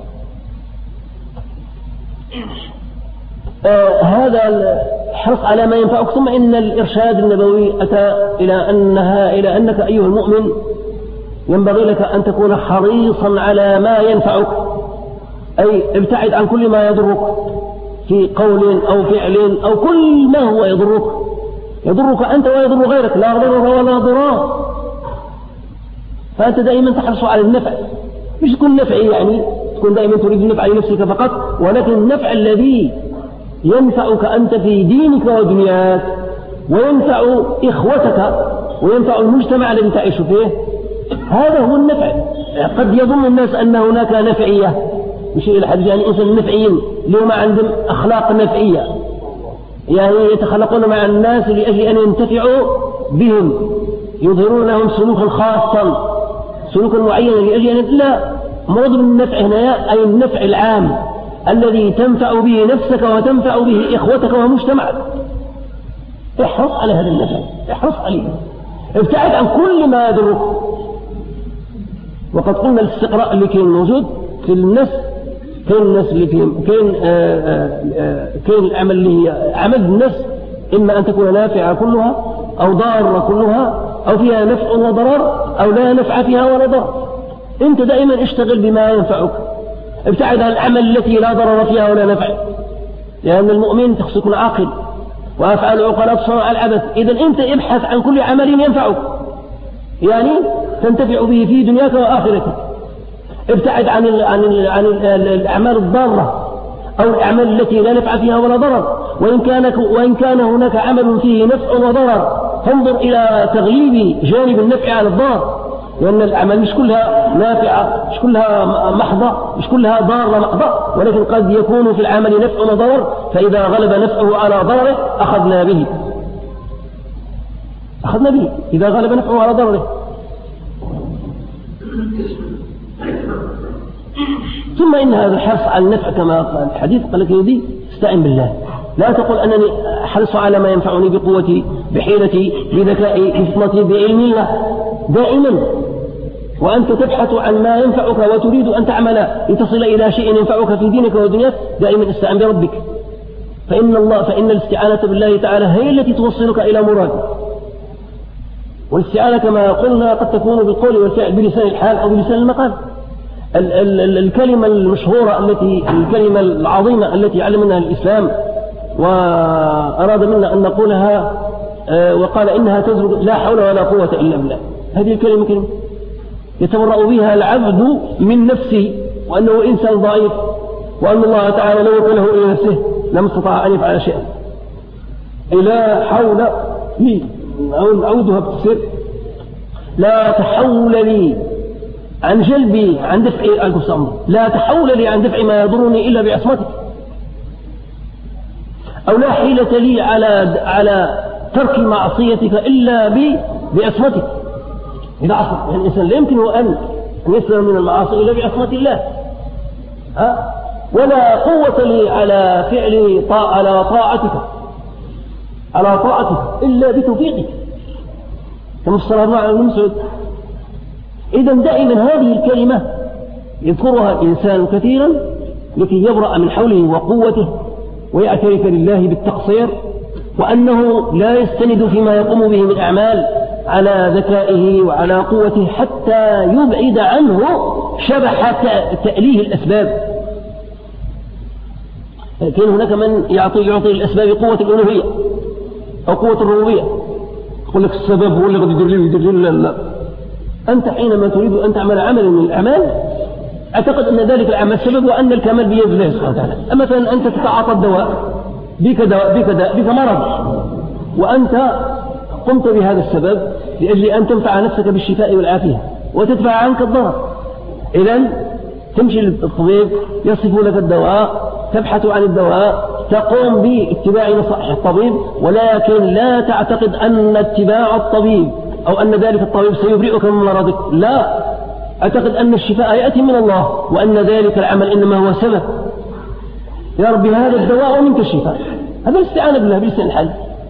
آه هذا الحرص على ما ينفعك. ثم إن الإرشاد النبوي أتى إلى أنها إلى أنك أيها المؤمن ينبغي لك أن تكون حريصا على ما ينفعك، أي ابتعد عن كل ما يضرك في قول أو فعل أو كل ما هو يضرك يضرك أنت ويضر غيرك، لا ضرر ولا ضرار. فأنت دائما تحرص على النفع، مش تكون نفعي يعني تكون دائما تريد النفع لنفسك فقط، ولكن النفع الذي ينفعك أنت في دينك ودنياك وينفع إخوتك وينفع المجتمع الذي تعيش فيه، هذا هو النفع. قد يظن الناس أن هناك نفعية، مش إلى حد يعني إنسان نفعيين اليوم عندهم أخلاق نفعية، يعني يتخلقون مع الناس لأجل أن ينتفعوا بهم، يظهرون لهم سلوكا خاصا سلوكا معينا لأجل أن لا مرض من النفع هنا أي النفع العام الذي تنفع به نفسك وتنفع به إخوتك ومجتمعك. احرص على هذا النفع، احرص عليه، ابتعد عن كل ما يضرك. وقد قلنا الاستقراء اللي كان موجود في الناس كان الناس اللي فيهم كان كان العمل اللي هي عمل الناس إما أن تكون نافعة كلها أو ضارة كلها أو فيها نفع وضرر أو لا نفع فيها ولا ضرر. أنت دائما اشتغل بما ينفعك، ابتعد عن العمل التي لا ضرر فيها ولا نفع، لأن المؤمن تخص يكون عاقل وأفعال العقلاء تصنع العبث. إذا أنت ابحث عن كل عمل ينفعك يعني تنتفع به في دنياك وآخرتك. ابتعد عن ال عن ال عن ال الأعمال الضارة أو الأعمال التي لا نفع فيها ولا ضرر، وإن كان وإن كان هناك عمل فيه نفع وضرر فانظر إلى تغليب جانب النفع على الضار، لأن الأعمال مش كلها نافعة، مش كلها محضة، مش كلها ضارة محضة، ولكن قد يكون في العمل نفع وضرر، فإذا غلب نفعه على ضرره أخذنا به أخذنا به إذا غلب نفعه على ضرره. ثم إن هذا الحرص على النفع كما قال الحديث قال لك يدي استعن بالله، لا تقل أنني أحرص على ما ينفعني بقوتي بحيلتي بذكائي بفطنتي بعلم الله، دائما وأنت تبحث عن ما ينفعك وتريد أن تعمل لتصل إلى شيء ينفعك في دينك ودنياك، دائما استعن بربك، فإن الله فإن الاستعانة بالله تعالى هي التي توصلك إلى مرادك. والاستعانة كما قلنا قد تكون بالقول والفعل بلسان الحال أو بلسان المقال. ال ال ال الكلمة المشهورة التي الكلمة العظيمة التي علمنا الإسلام وأراد منا أن نقولها آه وقال إنها تزرق لا حول ولا قوة إلا بالله، هذه الكلمة كلمة يتبرأ بها العبد من نفسه وأنه إنسان ضعيف، وأن الله تعالى لو وكله إلى نفسه لم استطاع أن يفعل شيئا. لا حول لي أعودها بتفسير لا تحول لي عن جلبي عن دفع الكسام، لا تحول لي عن دفع ما يضرني إلا بعصمتك، أو لا حيلة لي على على ترك معصيتك إلا بعصمتك. إذا عصمت يعني الإنسان لا يمكن أن يسلم من المعاصي إلا بعصمة الله، ها؟ ولا قوة لي على فعل طاعة على طاعتك على طاعتك إلا بتوفيقك، كما الصلاة مع المسعود. إذا دائما هذه الكلمة يذكرها الإنسان كثيرا لكي يبرأ من حوله وقوته ويعترف لله بالتقصير، وأنه لا يستند فيما يقوم به من أعمال على ذكائه وعلى قوته حتى يبعد عنه شبح تأليه الأسباب. كان هناك من يعطي يعطي الأسباب قوة الألوهية أو قوة الربوبية، يقول لك السبب هو اللي قد يدير لي ويدير لي. لا لا، أنت حينما تريد أن تعمل عملا من الأعمال أعتقد أن ذلك العمل سبب وأن الكمال بيد الله سبحانه وتعالى. مثلا أنت تتعاطى الدواء بك دواء بك دواء بك مرض، وأنت قمت بهذا السبب لأجل أن تنفع نفسك بالشفاء والعافية وتدفع عنك الضرر. إذن تمشي للطبيب يصف لك الدواء، تبحث عن الدواء، تقوم باتباع نصائح الطبيب، ولكن لا تعتقد أن اتباع الطبيب أو أن ذلك الطبيب سيبرئك من مرضك، لا، أعتقد أن الشفاء يأتي من الله، وأن ذلك العمل إنما هو سبب. يا رب هذا الدواء ومنك الشفاء، هذا الاستعانة بالله بلسان الحال.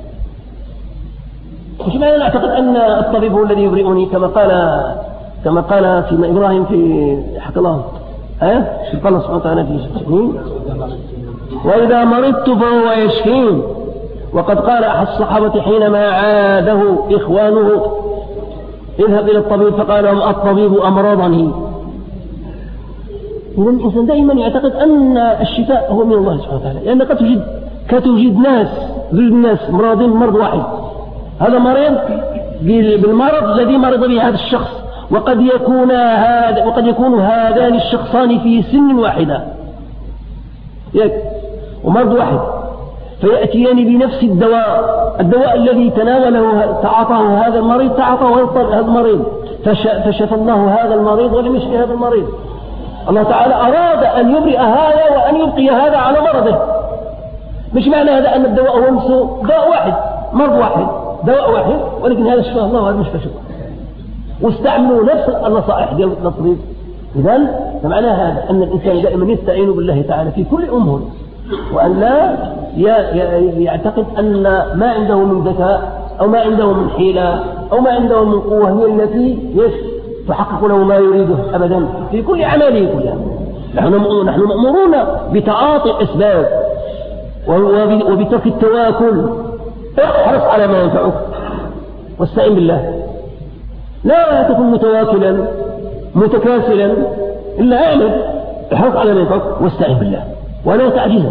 مش معنى أعتقد أن الطبيب هو الذي يبرئني كما قال كما قال سيدنا إبراهيم في حق الله ها قال الله سبحانه وتعالى في سبحانه وإذا مرضت فهو يشفين. وقد قال أحد الصحابة حينما عاده إخوانه اذهب إلى الطبيب، فقال لهم الطبيب أمرضني. إذا الإنسان دائما يعتقد أن الشفاء هو من الله سبحانه وتعالى، لأن قد توجد كتوجد ناس ذل الناس مرضين مرض واحد، هذا مريض بالمرض الذي مرض به هذا الشخص، وقد يكون هذا وقد يكون هذان الشخصان في سن واحدة ومرض واحد، فيأتيان بنفس الدواء الدواء الذي تناوله تعاطاه هذا المريض تعاطاه هذا المريض، فشفى الله هذا المريض ولم يشفي هذا المريض. الله تعالى أراد أن يبرئ هذا وأن يبقي هذا على مرضه. مش معنى هذا أن الدواء هو نفسه دواء واحد، مرض واحد، دواء واحد، ولكن هذا شفاه الله وهذا مش شفاه، واستعملوا نفس النصائح ديال الطبيب. إذن فمعنى هذا أن الإنسان دائما يستعين بالله تعالى في كل أمور، وأن لا يعتقد أن ما عنده من ذكاء أو ما عنده من حيلة أو ما عنده من قوة هي التي تحقق له ما يريده أبدا في كل أعماله كلها. نحن مأمورون بتعاطي الأسباب وبترك التواكل. احرص على ما ينفعك واستعن بالله، لا تكن متواكلا متكاسلا، إلا اعمل، احرص على ما ينفعك واستعن بالله ولا تعجزا.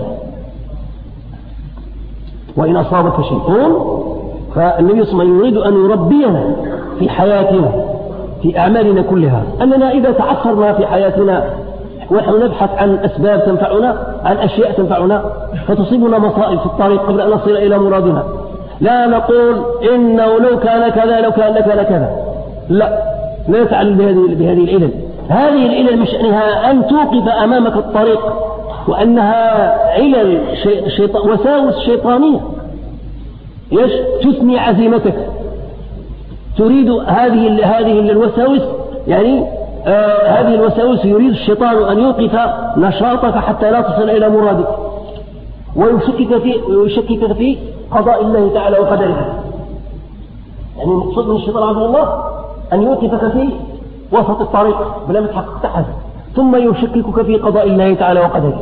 وإن أصابك شيء فالنبي صلى الله عليه وسلم يريد أن يربينا في حياتنا في أعمالنا كلها، أننا إذا تعثرنا في حياتنا ونحن نبحث عن أسباب تنفعنا، عن أشياء تنفعنا، فتصيبنا مصائب في الطريق قبل أن نصل إلى مرادنا، لا نقول إنه لو كان كذا لو كان لكان كذا، لا، لا نتعلم بهذه بهذه العلل. هذه العلل من شأنها أن توقف أمامك الطريق، وأنها علل شيطان وساوس شيطانية يش تثني عزيمتك، تريد هذه هذه الوساوس، يعني آه هذه الوساوس يريد الشيطان أن يوقف نشاطك حتى لا تصل إلى مرادك، ويشكك في ويشكك في قضاء الله تعالى وقدره. يعني المقصود من الشيطان عبد الله أن يوقفك في وسط الطريق بلا ما تحقق تحت، ثم يشككك في قضاء الله تعالى وقدره.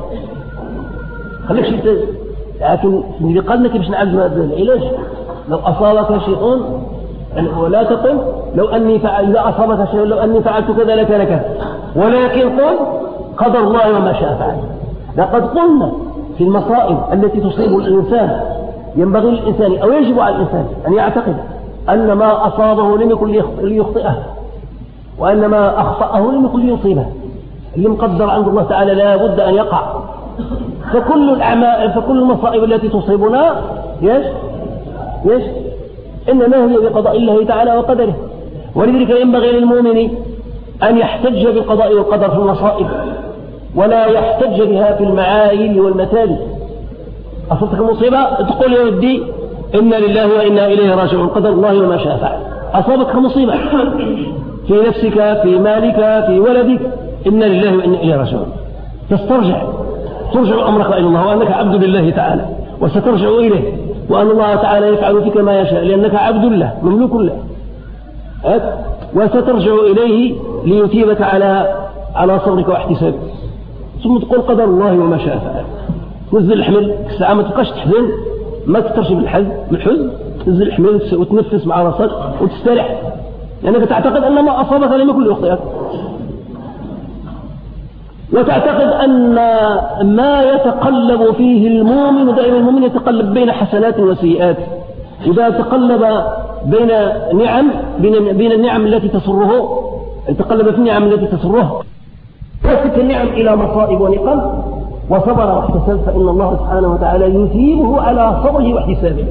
خليك شيء، لكن اللي قال لك باش نعالج هذا العلاج، لو أصابك شيء ولا تقل لو أني فعل إذا أصابك شيء لو أني فعلت كذا لكان كذا، ولكن قل قدر الله وما شاء فعل. لقد قلنا في المصائب التي تصيب الإنسان ينبغي للإنسان أو يجب على الإنسان أن يعتقد أن ما أصابه لم يكن ليخطئه، وأن ما أخطأه لم يكن ليصيبه. اللي مقدر عند الله تعالى لا بد أن يقع. فكل الأعمال فكل المصائب التي تصيبنا يش يش إنما هي بقضاء الله تعالى وقدره. ولذلك ينبغي للمؤمن أن يحتج بالقضاء والقدر في المصائب، ولا يحتج بها في المعايب والمثالب. أصبتك مصيبة تقول يا ودي إنا لله وإنا إليه راجعون، قدر الله وما شاء فعل. أصابتك مصيبة في نفسك في مالك في ولدك، إنا لله وإنا إليه راجعون، تسترجع ترجع أمرك إلى الله وأنك عبد لله تعالى، وسترجع إليه، وأن الله تعالى يفعل فيك ما يشاء لأنك عبد له مملوك له، وسترجع إليه ليثيبك على على صبرك واحتسابك. ثم تقول قدر الله وما شاء فعل. تنزل الحمل الساعة ما تبقاش تحزن، ما تكترش بالحزن بالحزن، تنزل الحمل وتنفس مع راسك وتستريح، لأنك يعني تعتقد أن ما أصابك لم يكن ليخطئك، وتعتقد أن ما يتقلب فيه المؤمن دائما المؤمن يتقلب بين حسنات وسيئات. إذا تقلب بين نعم بين, بين النعم التي تسره، يتقلب في النعم التي تسره ويسك النعم إلى مصائب ونقم، وصبر واحتسب، فإن الله سبحانه وتعالى يثيبه على صبره واحتسابه.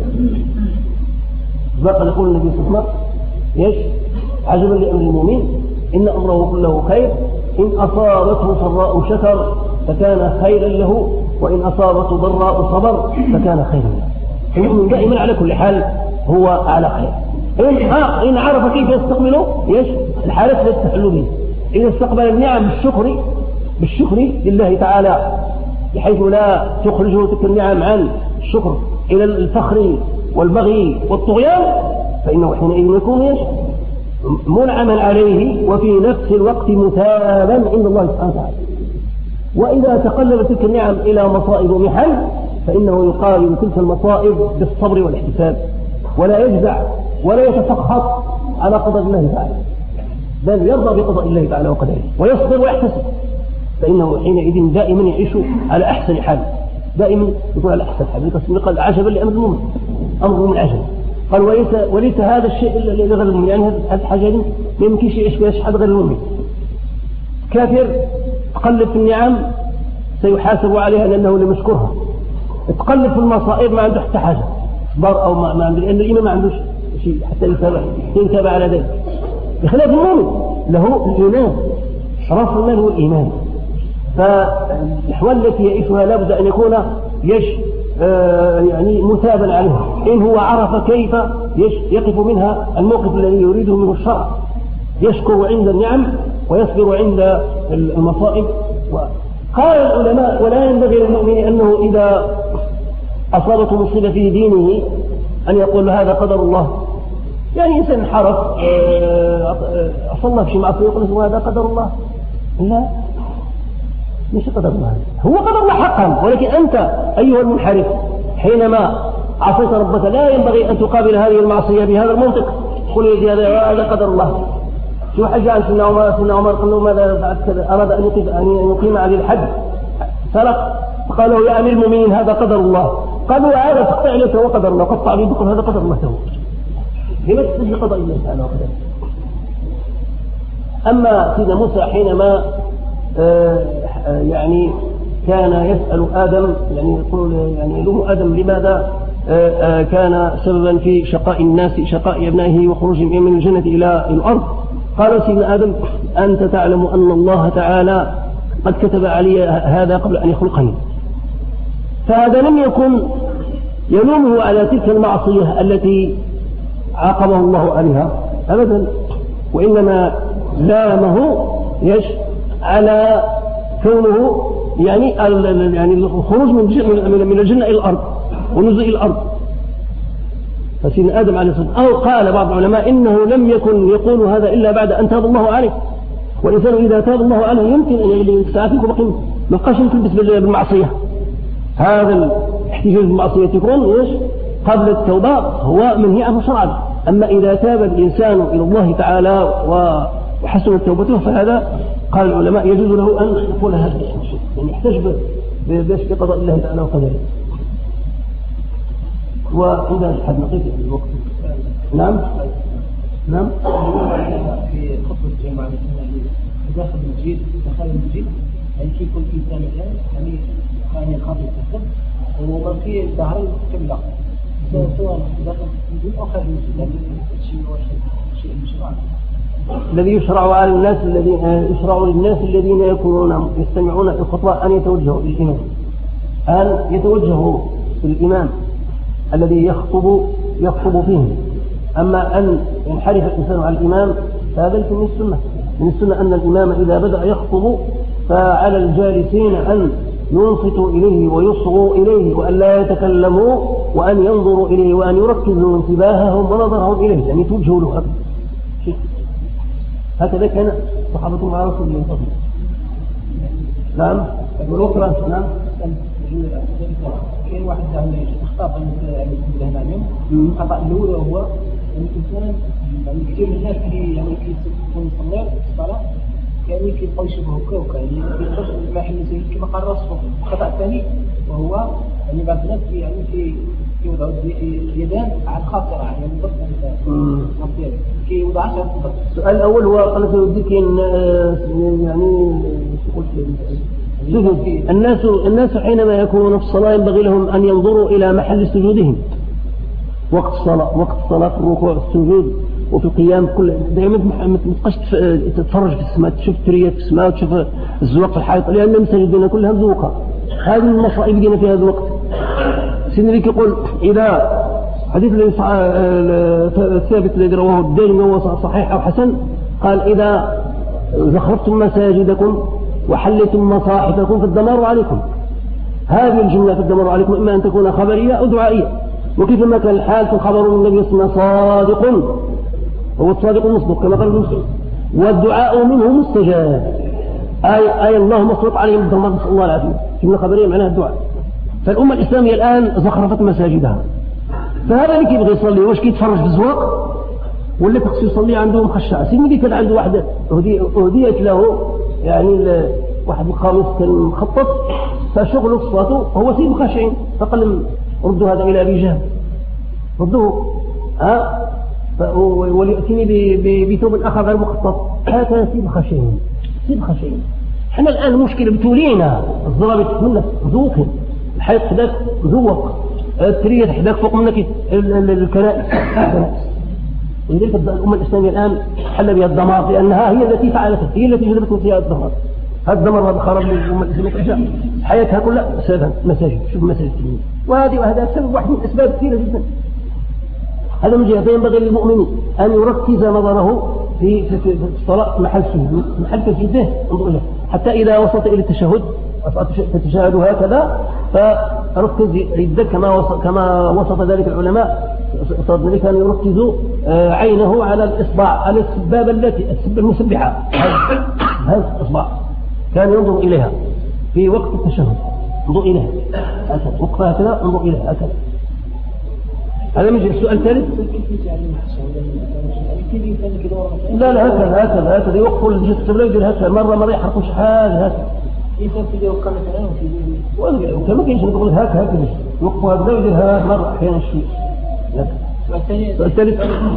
بقى يقول النبي صلى الله عليه وسلم ايش عجبا لأمر المؤمن إن أمره كله خير، إن أصابته سراء شكر فكان خيرا له، وإن أصابته ضراء صبر فكان خيرا له. المؤمن دائما على كل حال هو على خير. إن, آه إن عرف كيف يستقبله يش الحالة التي تحل به. إذا استقبل النعم بالشكر بالشكر لله تعالى بحيث لا تخرجه تلك النعم عن الشكر إلى الفخر والبغي والطغيان، فإنه حينئذ يكون يش منعما عليه وفي نفس الوقت مثابا عند الله سبحانه وتعالى. وإذا تقلب تلك النعم إلى مصائب ومحن فإنه يقابل تلك المصائب بالصبر والاحتساب، ولا يجزع ولا يتسخط على قدر الله تعالى، بل يرضى بقضاء الله تعالى وقدره ويصبر ويحتسب، فإنه حينئذ دائما يعيش على أحسن حال، دائما يكون على أحسن حال. قال عجبا لأمر المؤمن أمره من عجب. قال وليس, وليس هذا الشيء لغير المؤمن، يعني هذه الحاجة ما يمكنش يعيش بها شيء غير المؤمن. كافر تقلب في النعم سيحاسب عليها لأنه لم يشكرها، تقلب في المصائب ما عنده حتى حاجة بار أو ما, ما عنده، لأن الإيمان ما عندوش شيء حتى يتابع يتابع على ذلك، بخلاف المؤمن له الإيمان، رأس المال هو الإيمان. فالأحوال التي يعيشها لابد أن يكون يش آه يعني مثابا عليها، إن هو عرف كيف يش يقف منها الموقف الذي يريده منه الشرع، يشكر عند النعم ويصبر عند المصائب. قال العلماء ولا ينبغي للمؤمن أنه إذا أصابته مصيبة في دينه أن يقول هذا قدر الله. يعني إنسان حرف أصلى في معصية يقول هذا قدر الله، لا مش قدر الله، هو قدر الله حقا، ولكن أنت أيها المنحرف حينما عصيت ربك لا ينبغي أن تقابل هذه المعصية بهذا المنطق، قل يا هذا قدر الله. شو حاجة عن سيدنا عمر سيدنا عمر قال له ماذا بعد كذا، أراد أن يقيم أن يقيم عليه الحد سرق، فقال له يا أمير المؤمنين هذا قدر الله، قالوا هذا تقطع لك وقدر الله، قطع لي بكر هذا قدر الله له، لما تستجي قضاء الله تعالى وقدره. أما سيدنا موسى حينما آه يعني كان يسأل آدم، يعني يقول يعني يلوم آدم لماذا آه آه كان سببا في شقاء الناس شقاء أبنائه وخروجهم من الجنة إلى الأرض، قال سيدنا آدم أنت تعلم أن الله تعالى قد كتب علي هذا قبل أن يخلقني. فهذا لم يكن يلومه على تلك المعصية التي عاقبه الله عليها أبدا، وإنما لامه يش على كونه يعني يعني الخروج من من الجنة إلى الأرض ونزول إلى الأرض. فسيدنا آدم عليه الصلاة والسلام أو قال بعض العلماء إنه لم يكن يقول هذا إلا بعد أن تاب الله عليه، والإنسان إذا تاب الله عليه يمكن أن يستعفيك وبقيم ما بقاش يلبس بالمعصية. هذا الاحتجاج بالمعصية يكون إيش قبل التوبة هو منهي عنه شرعا، أما إذا تاب الإنسان إلى الله تعالى وحسنت توبته فهذا قال العلماء يجوز له أن يقول هذا الشيء، يعني يحتج بقضاء الله تعالى وقدره. وإذا حد نقيت الوقت. نعم نعم في خطبة الجمعة داخل المسجد داخل المسجد يعني كيف يكون إنسان الآن يعني يعني خاطئ التخطب وما في ظهر كاملة سواء داخل المسجد أو خارج المسجد، هذا شيء شيء مشروع الذي يشرع على الناس الذين يشرع للناس الذين يكونون يستمعون الخطبة أن يتوجهوا للإمام، أن يتوجهوا للإمام الذي يخطب يخطب فيه. أما أن ينحرف الإنسان على الإمام فهذا ليس من السنة. من السنة أن الإمام إذا بدأ يخطب فعلى الجالسين أن ينصتوا إليه ويصغوا إليه وأن لا يتكلموا وأن ينظروا إليه وأن يركزوا انتباههم ونظرهم إليه، يعني توجهوا له. هكذا كان صحابة مع رسول الله صلى الله عليه وسلم. نعم والأخرى نعم كاين واحد يعني اخطاء مثل هنا اليوم الخطأ الأول هو أن الإنسان يعني كثير من الناس اللي يعني كيكون يصلي الصلاة يعني كيبقاو يشوفوا هكا وكا يعني كيبقاش ما حمسين كما قال الرسول. الخطأ الثاني وهو يعني بعض الناس يعني كي كيوضعوا اليدان على الخاصرة يعني بالضبط يعني كيوضعوش على الضبط. السؤال الأول هو قالت وديك يعني سجود الناس الناس حينما يكونون في الصلاة ينبغي لهم أن ينظروا إلى محل سجودهم وقت الصلاة، وقت الصلاة في الركوع السجود وفي القيام كل دائما ما تبقاش تتفرج في السماء تشوف تريات في السماء وتشوف الزواق في الحائط، لأن المساجدنا كلها مزوقة. هذه المصائب دينا في هذا الوقت. سيدنا لك يقول إذا حديث الثابت الذي رواه الدارمي وهو صحيح أو حسن، قال إذا زخرفتم مساجدكم وحلتم مصاحفكم فالدمار عليكم. هذه الجملة فالدمار عليكم إما أن تكون خبرية أو دعائية، وكيفما كان الحال في الخبر من النبي صلى الله عليه وسلم صادق، هو الصادق المصدق كما قال ابن مسعود، والدعاء منه مستجاب، أي, أي اللهم اصرف عليهم الدمار نسأل الله العافية. جملة خبرية معناها الدعاء. فالأمة الإسلامية الآن زخرفت مساجدها، فهذا اللي كيبغي يصلي واش كيتفرج في الزواق ولا تقصي يصلي عنده مخشع؟ سيدي كان عنده واحد أهديت له يعني واحد القميص كان مخطط، فشغله في صلاته هو سيد خاشعين، فقال ردوا هذا إلى أبي جهل، ردوه ها وليأتيني بثوب آخر غير مخطط. هذا سيد خاشعين، سيد خاشعين. احنا الآن المشكلة بتولينا الضرابط منك مذوقين، الحيط حداك مذوق، الترية حداك فوق منك الكنائس. ولذلك الأمة الإسلامية الآن حل بها الدمار، لأنها هي التي فعلته، هي التي جلبت فيها الدمار. هذا الدمار هذا خرب للأمة الإسلامية حياتها كلها سببا مساجد. شوف مساجد التلميذ، وهذه وهذا سبب واحد من أسباب كثيرة جدا. هذا من جهة. فينبغي للمؤمن أن يركز نظره في في في الصلاة محل سجود، محل تسجده انظر إليه، حتى إذا وصلت إلى التشهد تتشهد هكذا فركز يدك كما وصف كما وصف ذلك العلماء. صاد ذلك أن يركز عينه على الإصبع، على السبابة التي السبابة المسبحة، هذا الإصبع كان ينظر إليها في وقت التشهد، انظر إليها هكذا، وقفها هكذا انظر إليها هكذا. هذا من السؤال الثالث. لا لا هكذا هكذا هكذا يوقفوا الجسد لا يدير هكذا مرة مرة يحرقوا شحال هكذا. وكما كاينش نقول هكا هكا يوقفوا هكذا ويدير هكذا مرة أحيانا شيء. السؤال الثالث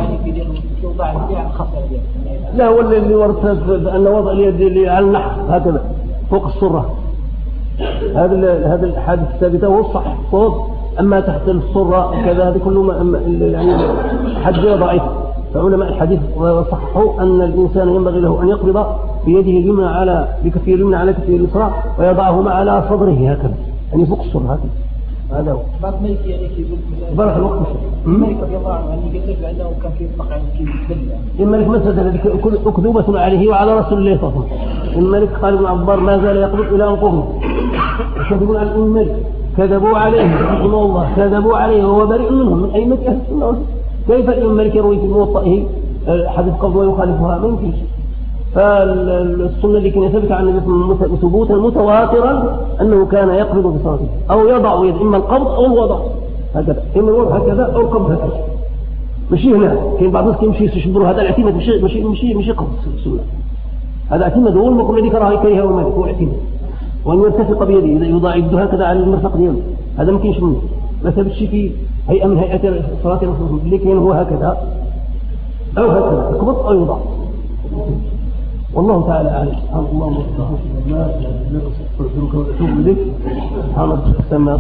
لا هو اللي ورث أن وضع اليد على النحر هكذا فوق السرة. هذا هذا الحادث الثابتة وهو الصح صوت. أما تحت السرة كذا هذا كله يعني حديث ضعيف. فعلماء الحديث صححوا أن الإنسان ينبغي له أن يقبض بيده اليمنى على بكفه اليمنى على كفه اليسرى ويضعهما على صدره هكذا، يعني فوق السرة هكذا. هذا هو. بعد ما يجي يعني كيقول بارك الوقت. الملك رضي الله عنه يعني قال لك أنه كان في يطلق يعني كيف الملك مسد أكذوبة عليه وعلى رسول الله صلى الله عليه وسلم. الملك قال ابن عبار ما زال يقبض إلى أن قبض. يقول عن الملك كذبوا عليه رحمه الله، كذبوا عليه وهو بريء منهم من أئمة أهل السنة. كيف الملك يروي في موطئه حديث قبض ويخالفها؟ ما يمكنش. فالسنة اللي كان يثبت عن النبي ثبوتا متواترا أنه كان يقبض بصلاته أو يضع يد، إما القبض أو الوضع هكذا، إما الوضع هكذا أو القبض هكذا. مشي هنا كاين بعض الناس كيمشي يشبروا هذا الاعتماد مشي مشي مشي مشي قبض السنة. هذا اعتماد هو المقول الذي كره كرهه الملك هو اعتماد، وأن يرتفق بيده إذا يضع يده هكذا على المرفق دياله هذا ما كاينش منه. ما ثبتش في هيئة من هيئات الصلاة الرسول اللي كاين هو هكذا أو هكذا يقبض أو يوضع. والله تعالى أعلم. سبحان الله وبحمده لا إله إلا الله أستغفرك وأتوب إليك. سبحان الله السماء.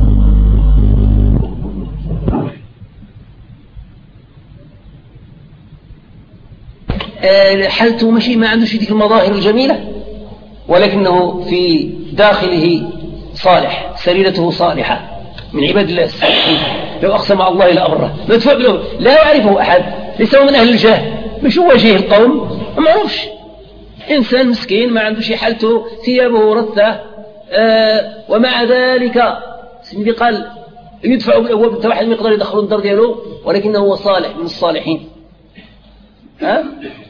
حالته ماشي ما عنده ديك المظاهر الجميلة، ولكنه في داخله صالح، سريرته صالحة من عباد الله الصالحين. لو أقسم على الله لا أبره مدفوع له لا يعرفه أحد، ليس من أهل الجاه، مش هو وجيه القوم ما معروفش، إنسان مسكين ما عنده شي حالته ثيابه رثة. آه ومع ذلك سيدي قال يدفع بالأبواب حتى واحد ما يقدر يدخل الدار دياله، ولكنه هو صالح من الصالحين. ها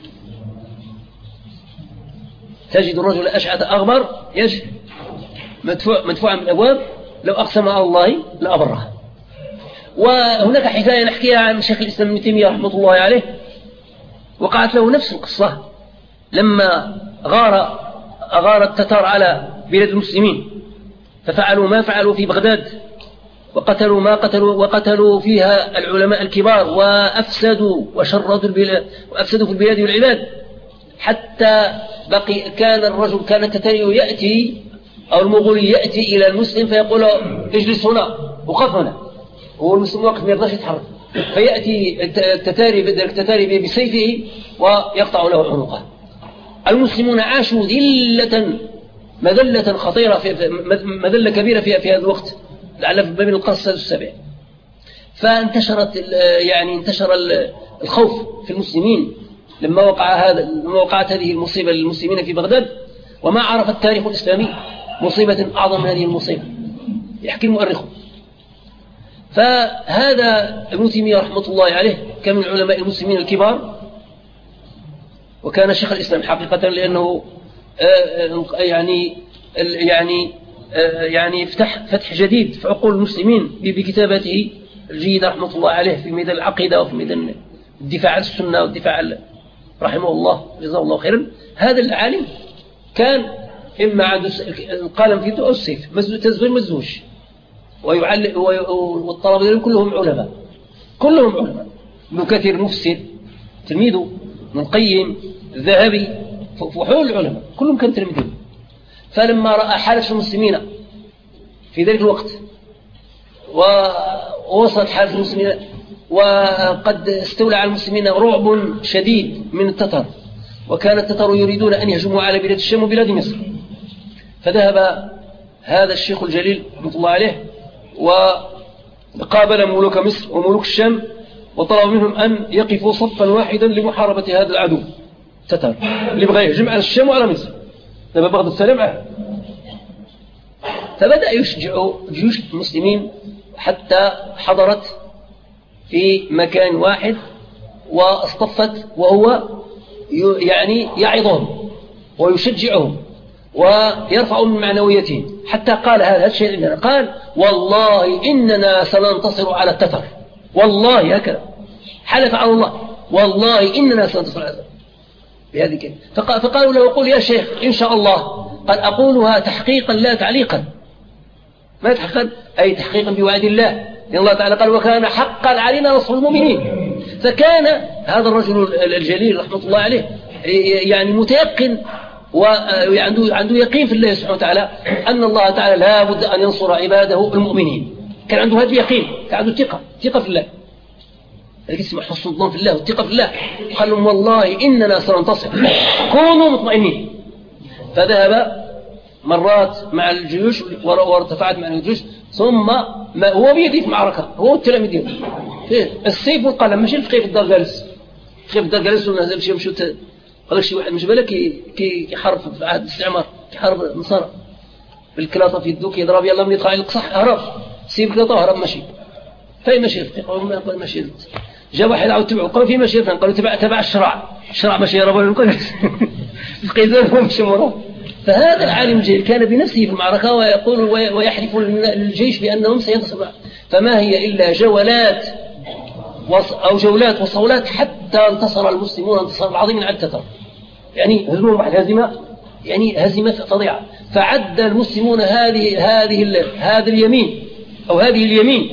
تجد الرجل أشعث أغبر يجد مدفوع مدفوعا بالأبواب لو أقسم على الله لأبره. وهناك حكاية نحكيها عن شيخ الإسلام ابن تيمية رحمة الله عليه، وقعت له نفس القصة لما غار أغار التتار على بلاد المسلمين، ففعلوا ما فعلوا في بغداد، وقتلوا ما قتلوا وقتلوا فيها العلماء الكبار، وأفسدوا وشردوا البلاد وأفسدوا في البلاد والعباد، حتى بقي كان الرجل كان التتاري يأتي أو المغولي يأتي إلى المسلم فيقول اجلس هنا وقف هنا، هو المسلم واقف ما يرضاش يتحرك، فيأتي التتاري بدل التتاري بسيفه ويقطع له عنقه. المسلمون عاشوا ذلة مذلة خطيرة في مذلة كبيرة في في هذا الوقت، لعل في باب القرن السابع. فانتشرت يعني انتشر الخوف في المسلمين لما وقع هذا لما وقعت هذه المصيبة للمسلمين في بغداد. وما عرف التاريخ الإسلامي مصيبة أعظم من هذه المصيبة، يحكي المؤرخ. فهذا ابن تيمية رحمة الله عليه كان من علماء المسلمين الكبار، وكان شيخ الإسلام حقيقة، لأنه يعني يعني يعني فتح فتح جديد في عقول المسلمين بكتاباته الجيدة رحمة الله عليه في ميدان العقيدة وفي ميدان الدفاع عن السنة والدفاع عن رحمه الله جزاه الله خيرا. هذا العالم كان إما عنده القلم في يده أو السيف تزغير مزوج، ويعلق والطلبة كلهم علماء كلهم علماء. ابن كثير المفسر تلميذه، ابن القيم، الذهبي، فحول العلماء كلهم كانوا تلميذه. فلما رأى حالة المسلمين في ذلك الوقت ووصلت حالة المسلمين وقد استولى على المسلمين رعب شديد من التتر، وكان التتر يريدون أن يهجموا على بلاد الشام وبلاد مصر، فذهب هذا الشيخ الجليل رحمة الله عليه وقابل ملوك مصر وملوك الشام وطلب منهم أن يقفوا صفا واحدا لمحاربة هذا العدو التتر اللي بغى يهجم على الشام وعلى مصر. دابا بغض السلام معه. فبدأ يشجع جيوش المسلمين حتى حضرت في مكان واحد واصطفت، وهو يعني يعظهم ويشجعهم ويرفع من معنويتهم، حتى قال هذا الشيء عندنا، قال والله إننا سننتصر على التتر، والله هكذا حلف على الله، والله إننا سننتصر على التتر بهذه الكلمة. فقالوا له قل يا شيخ إن شاء الله، قال أقولها تحقيقا لا تعليقا. ما تحقيقا أي تحقيقا بوعد الله، لأن الله تعالى قال وكان حقا علينا نصر المؤمنين. فكان هذا الرجل الجليل رحمة الله عليه يعني متيقن وعنده عنده يقين في الله سبحانه وتعالى أن الله تعالى لا بد أن ينصر عباده المؤمنين. كان عنده هذا اليقين، كان عنده ثقة ثقة في الله، لكن اسمع حسن الظن في الله والثقة في الله. قال لهم والله إننا سننتصر، كونوا مطمئنين. فذهب مرات مع الجيوش وارتفعت مع الجيوش، ثم ما هو بيدي في المعركة، هو والتلاميذ ديالو السيف والقلم، ماشي الفقيه في الدار جالس، الفقيه في الدار جالس ونزل شي مشوا قال لك شي واحد مش بالك كي كيحارب في عهد الاستعمار، كيحارب النصارى بالكلاطه في يدو كيضرب، يلا من يدخل القصح هرب، سيب الكلاطه وهرب ماشي. فين ماشي الفقيه؟ قال ماشي. جا واحد عاود تبعه، قالوا فين ماشي؟ قالوا تبع تبع الشرع، الشرع ماشي يهرب ولا نقول الفقيه زاد ماشي وراه. فهذا العالم الجليل كان بنفسه في المعركة ويقول ويحلف للجيش بأنهم سينتصر. فما هي إلا جولات أو جولات وصولات حتى انتصر المسلمون انتصار عظيما على التتر، يعني هزموا بعد هزيمة، يعني هزيمة فظيعة. فعد المسلمون هذه هذه هذا اليمين أو هذه اليمين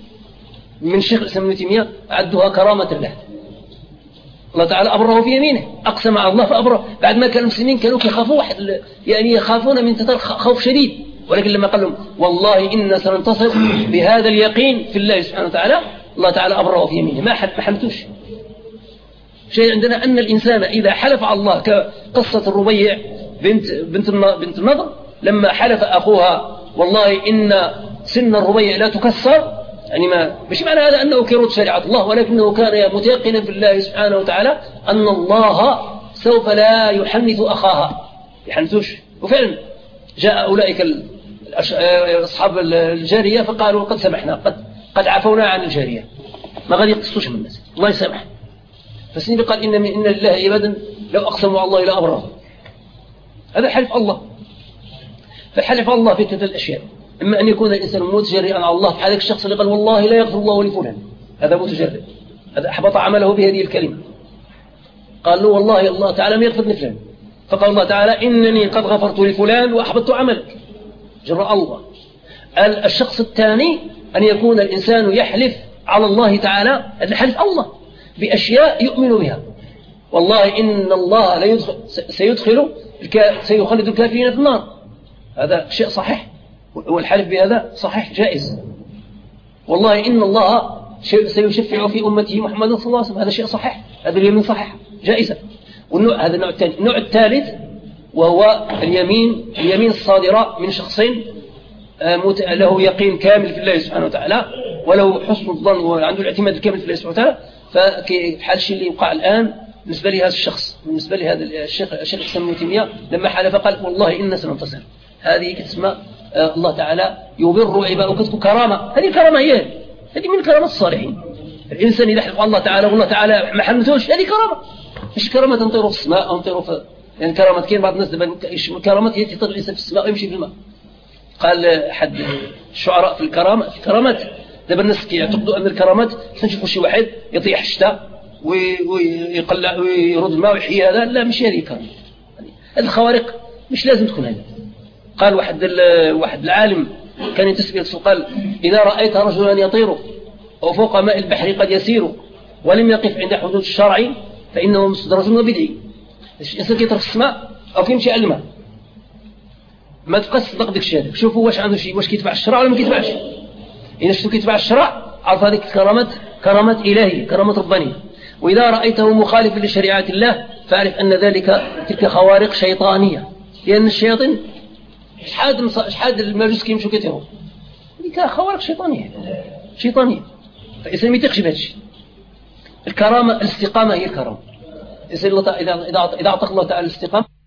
من شيخ الإسلام ابن تيمية عدوها كرامة له. الله تعالى أبره في يمينه، أقسم على الله فأبره، بعد ما كان المسلمين كانوا يخافوا واحد يعني يخافون من تتر خوف شديد، ولكن لما قال لهم والله إننا سننتصر بهذا اليقين في الله سبحانه وتعالى، الله تعالى أبره في يمينه، ما حد ما حمتوش. شيء عندنا أن الإنسان إذا حلف على الله كقصة الربيع بنت بنت بنت النضر لما حلف أخوها والله إن سن الربيع لا تكسر، يعني ما مش معنى هذا أنه كيرد شريعة الله، ولكنه كان متيقنا في الله سبحانه وتعالى أن الله سوف لا يحنث أخاها يحنثوش. وفعلا جاء أولئك أصحاب الجارية فقالوا قد سمحنا، قد قد عفونا عن الجارية، ما غادي يقصوش من الناس، الله يسامح. فالسنبي قال إن من إن لله عبادا لو أقسموا على الله لا أبرهم. هذا حلف الله. فحلف الله في ثلاث الأشياء، إما أن يكون الإنسان متجرئا على الله في هذا الشخص اللي قال والله لا يغفر الله لفلان، هذا متجرئ، هذا أحبط عمله بهذه الكلمة. قال له والله الله تعالى ما يغفر لفلان، فقال الله تعالى إنني قد غفرت لفلان وأحبطت عملك، جرأ الله. الشخص الثاني أن يكون الإنسان يحلف على الله تعالى، هذا حلف الله بأشياء يؤمن بها، والله إن الله لا يدخل سيدخل سيخلد الكافرين في النار، هذا شيء صحيح، والحلف بهذا صحيح جائز. والله إن الله سيشفع في أمته محمد صلى الله عليه وسلم، هذا شيء صحيح، هذا اليمين صحيح جائزة. والنوع هذا النوع الثاني. النوع الثالث وهو اليمين اليمين الصادرة من شخص له يقين كامل في الله سبحانه وتعالى، ولو حسن الظن وعنده الاعتماد الكامل في الله سبحانه وتعالى، فحال الشيء اللي يوقع الآن بالنسبة لهذا الشخص، بالنسبة لهذا الشيخ الشيخ الإسلام ابن تيمية لما حلف قال والله إنا سننتصر. هذه كتسمى الله تعالى يبر عباده كرامة. هذه كرامة هي هذه من كرامات الصالحين. الإنسان إذا حلف الله تعالى والله تعالى ما حملتوش هذه كرامة، مش كرامة تنطير في السماء أو تنطير في يعني كرامة. كاين بعض الناس دابا كرامات هي تطير الإنسان في السماء ويمشي في الماء. قال أحد الشعراء في الكرامة في الكرامات دابا الناس كيعتقدوا أن الكرامات تنشوفوا شي واحد يطيح الشتاء ويقلع ويرد الماء ويحيي هذا، لا مش هذه كرامة. هذه الخوارق مش لازم تكون هذه. قال واحد واحد العالم كان ينتسب قال إذا رأيت رجلا يطير وفوق ماء البحر قد يسير ولم يقف عند حدود الشرع فإنه مستدرج وبدعي. الإنسان كيطير في السماء أو كيمشي على الماء ما تبقاش تصدق ديك الشيء هذاك، شوفوا واش عنده شيء، واش كيتبع الشرع ولا ما كيتبعش. إذا شفتو كيتبع الشرع عرف هذيك الكرامات كرامات إلهية كرامات ربانية. وإذا رأيته مخالفا لشريعة الله فاعرف أن ذلك تلك خوارق شيطانية، لأن الشياطين شحال شحال المجوس كيمشوا كيطيروا، هذيك خوارق شيطانية شيطانية. فالإنسان ما يثقش بهذا الشيء. الكرامة الاستقامة هي الكرامة. إذا إذا إذا أعطاك الله تعالى الاستقامة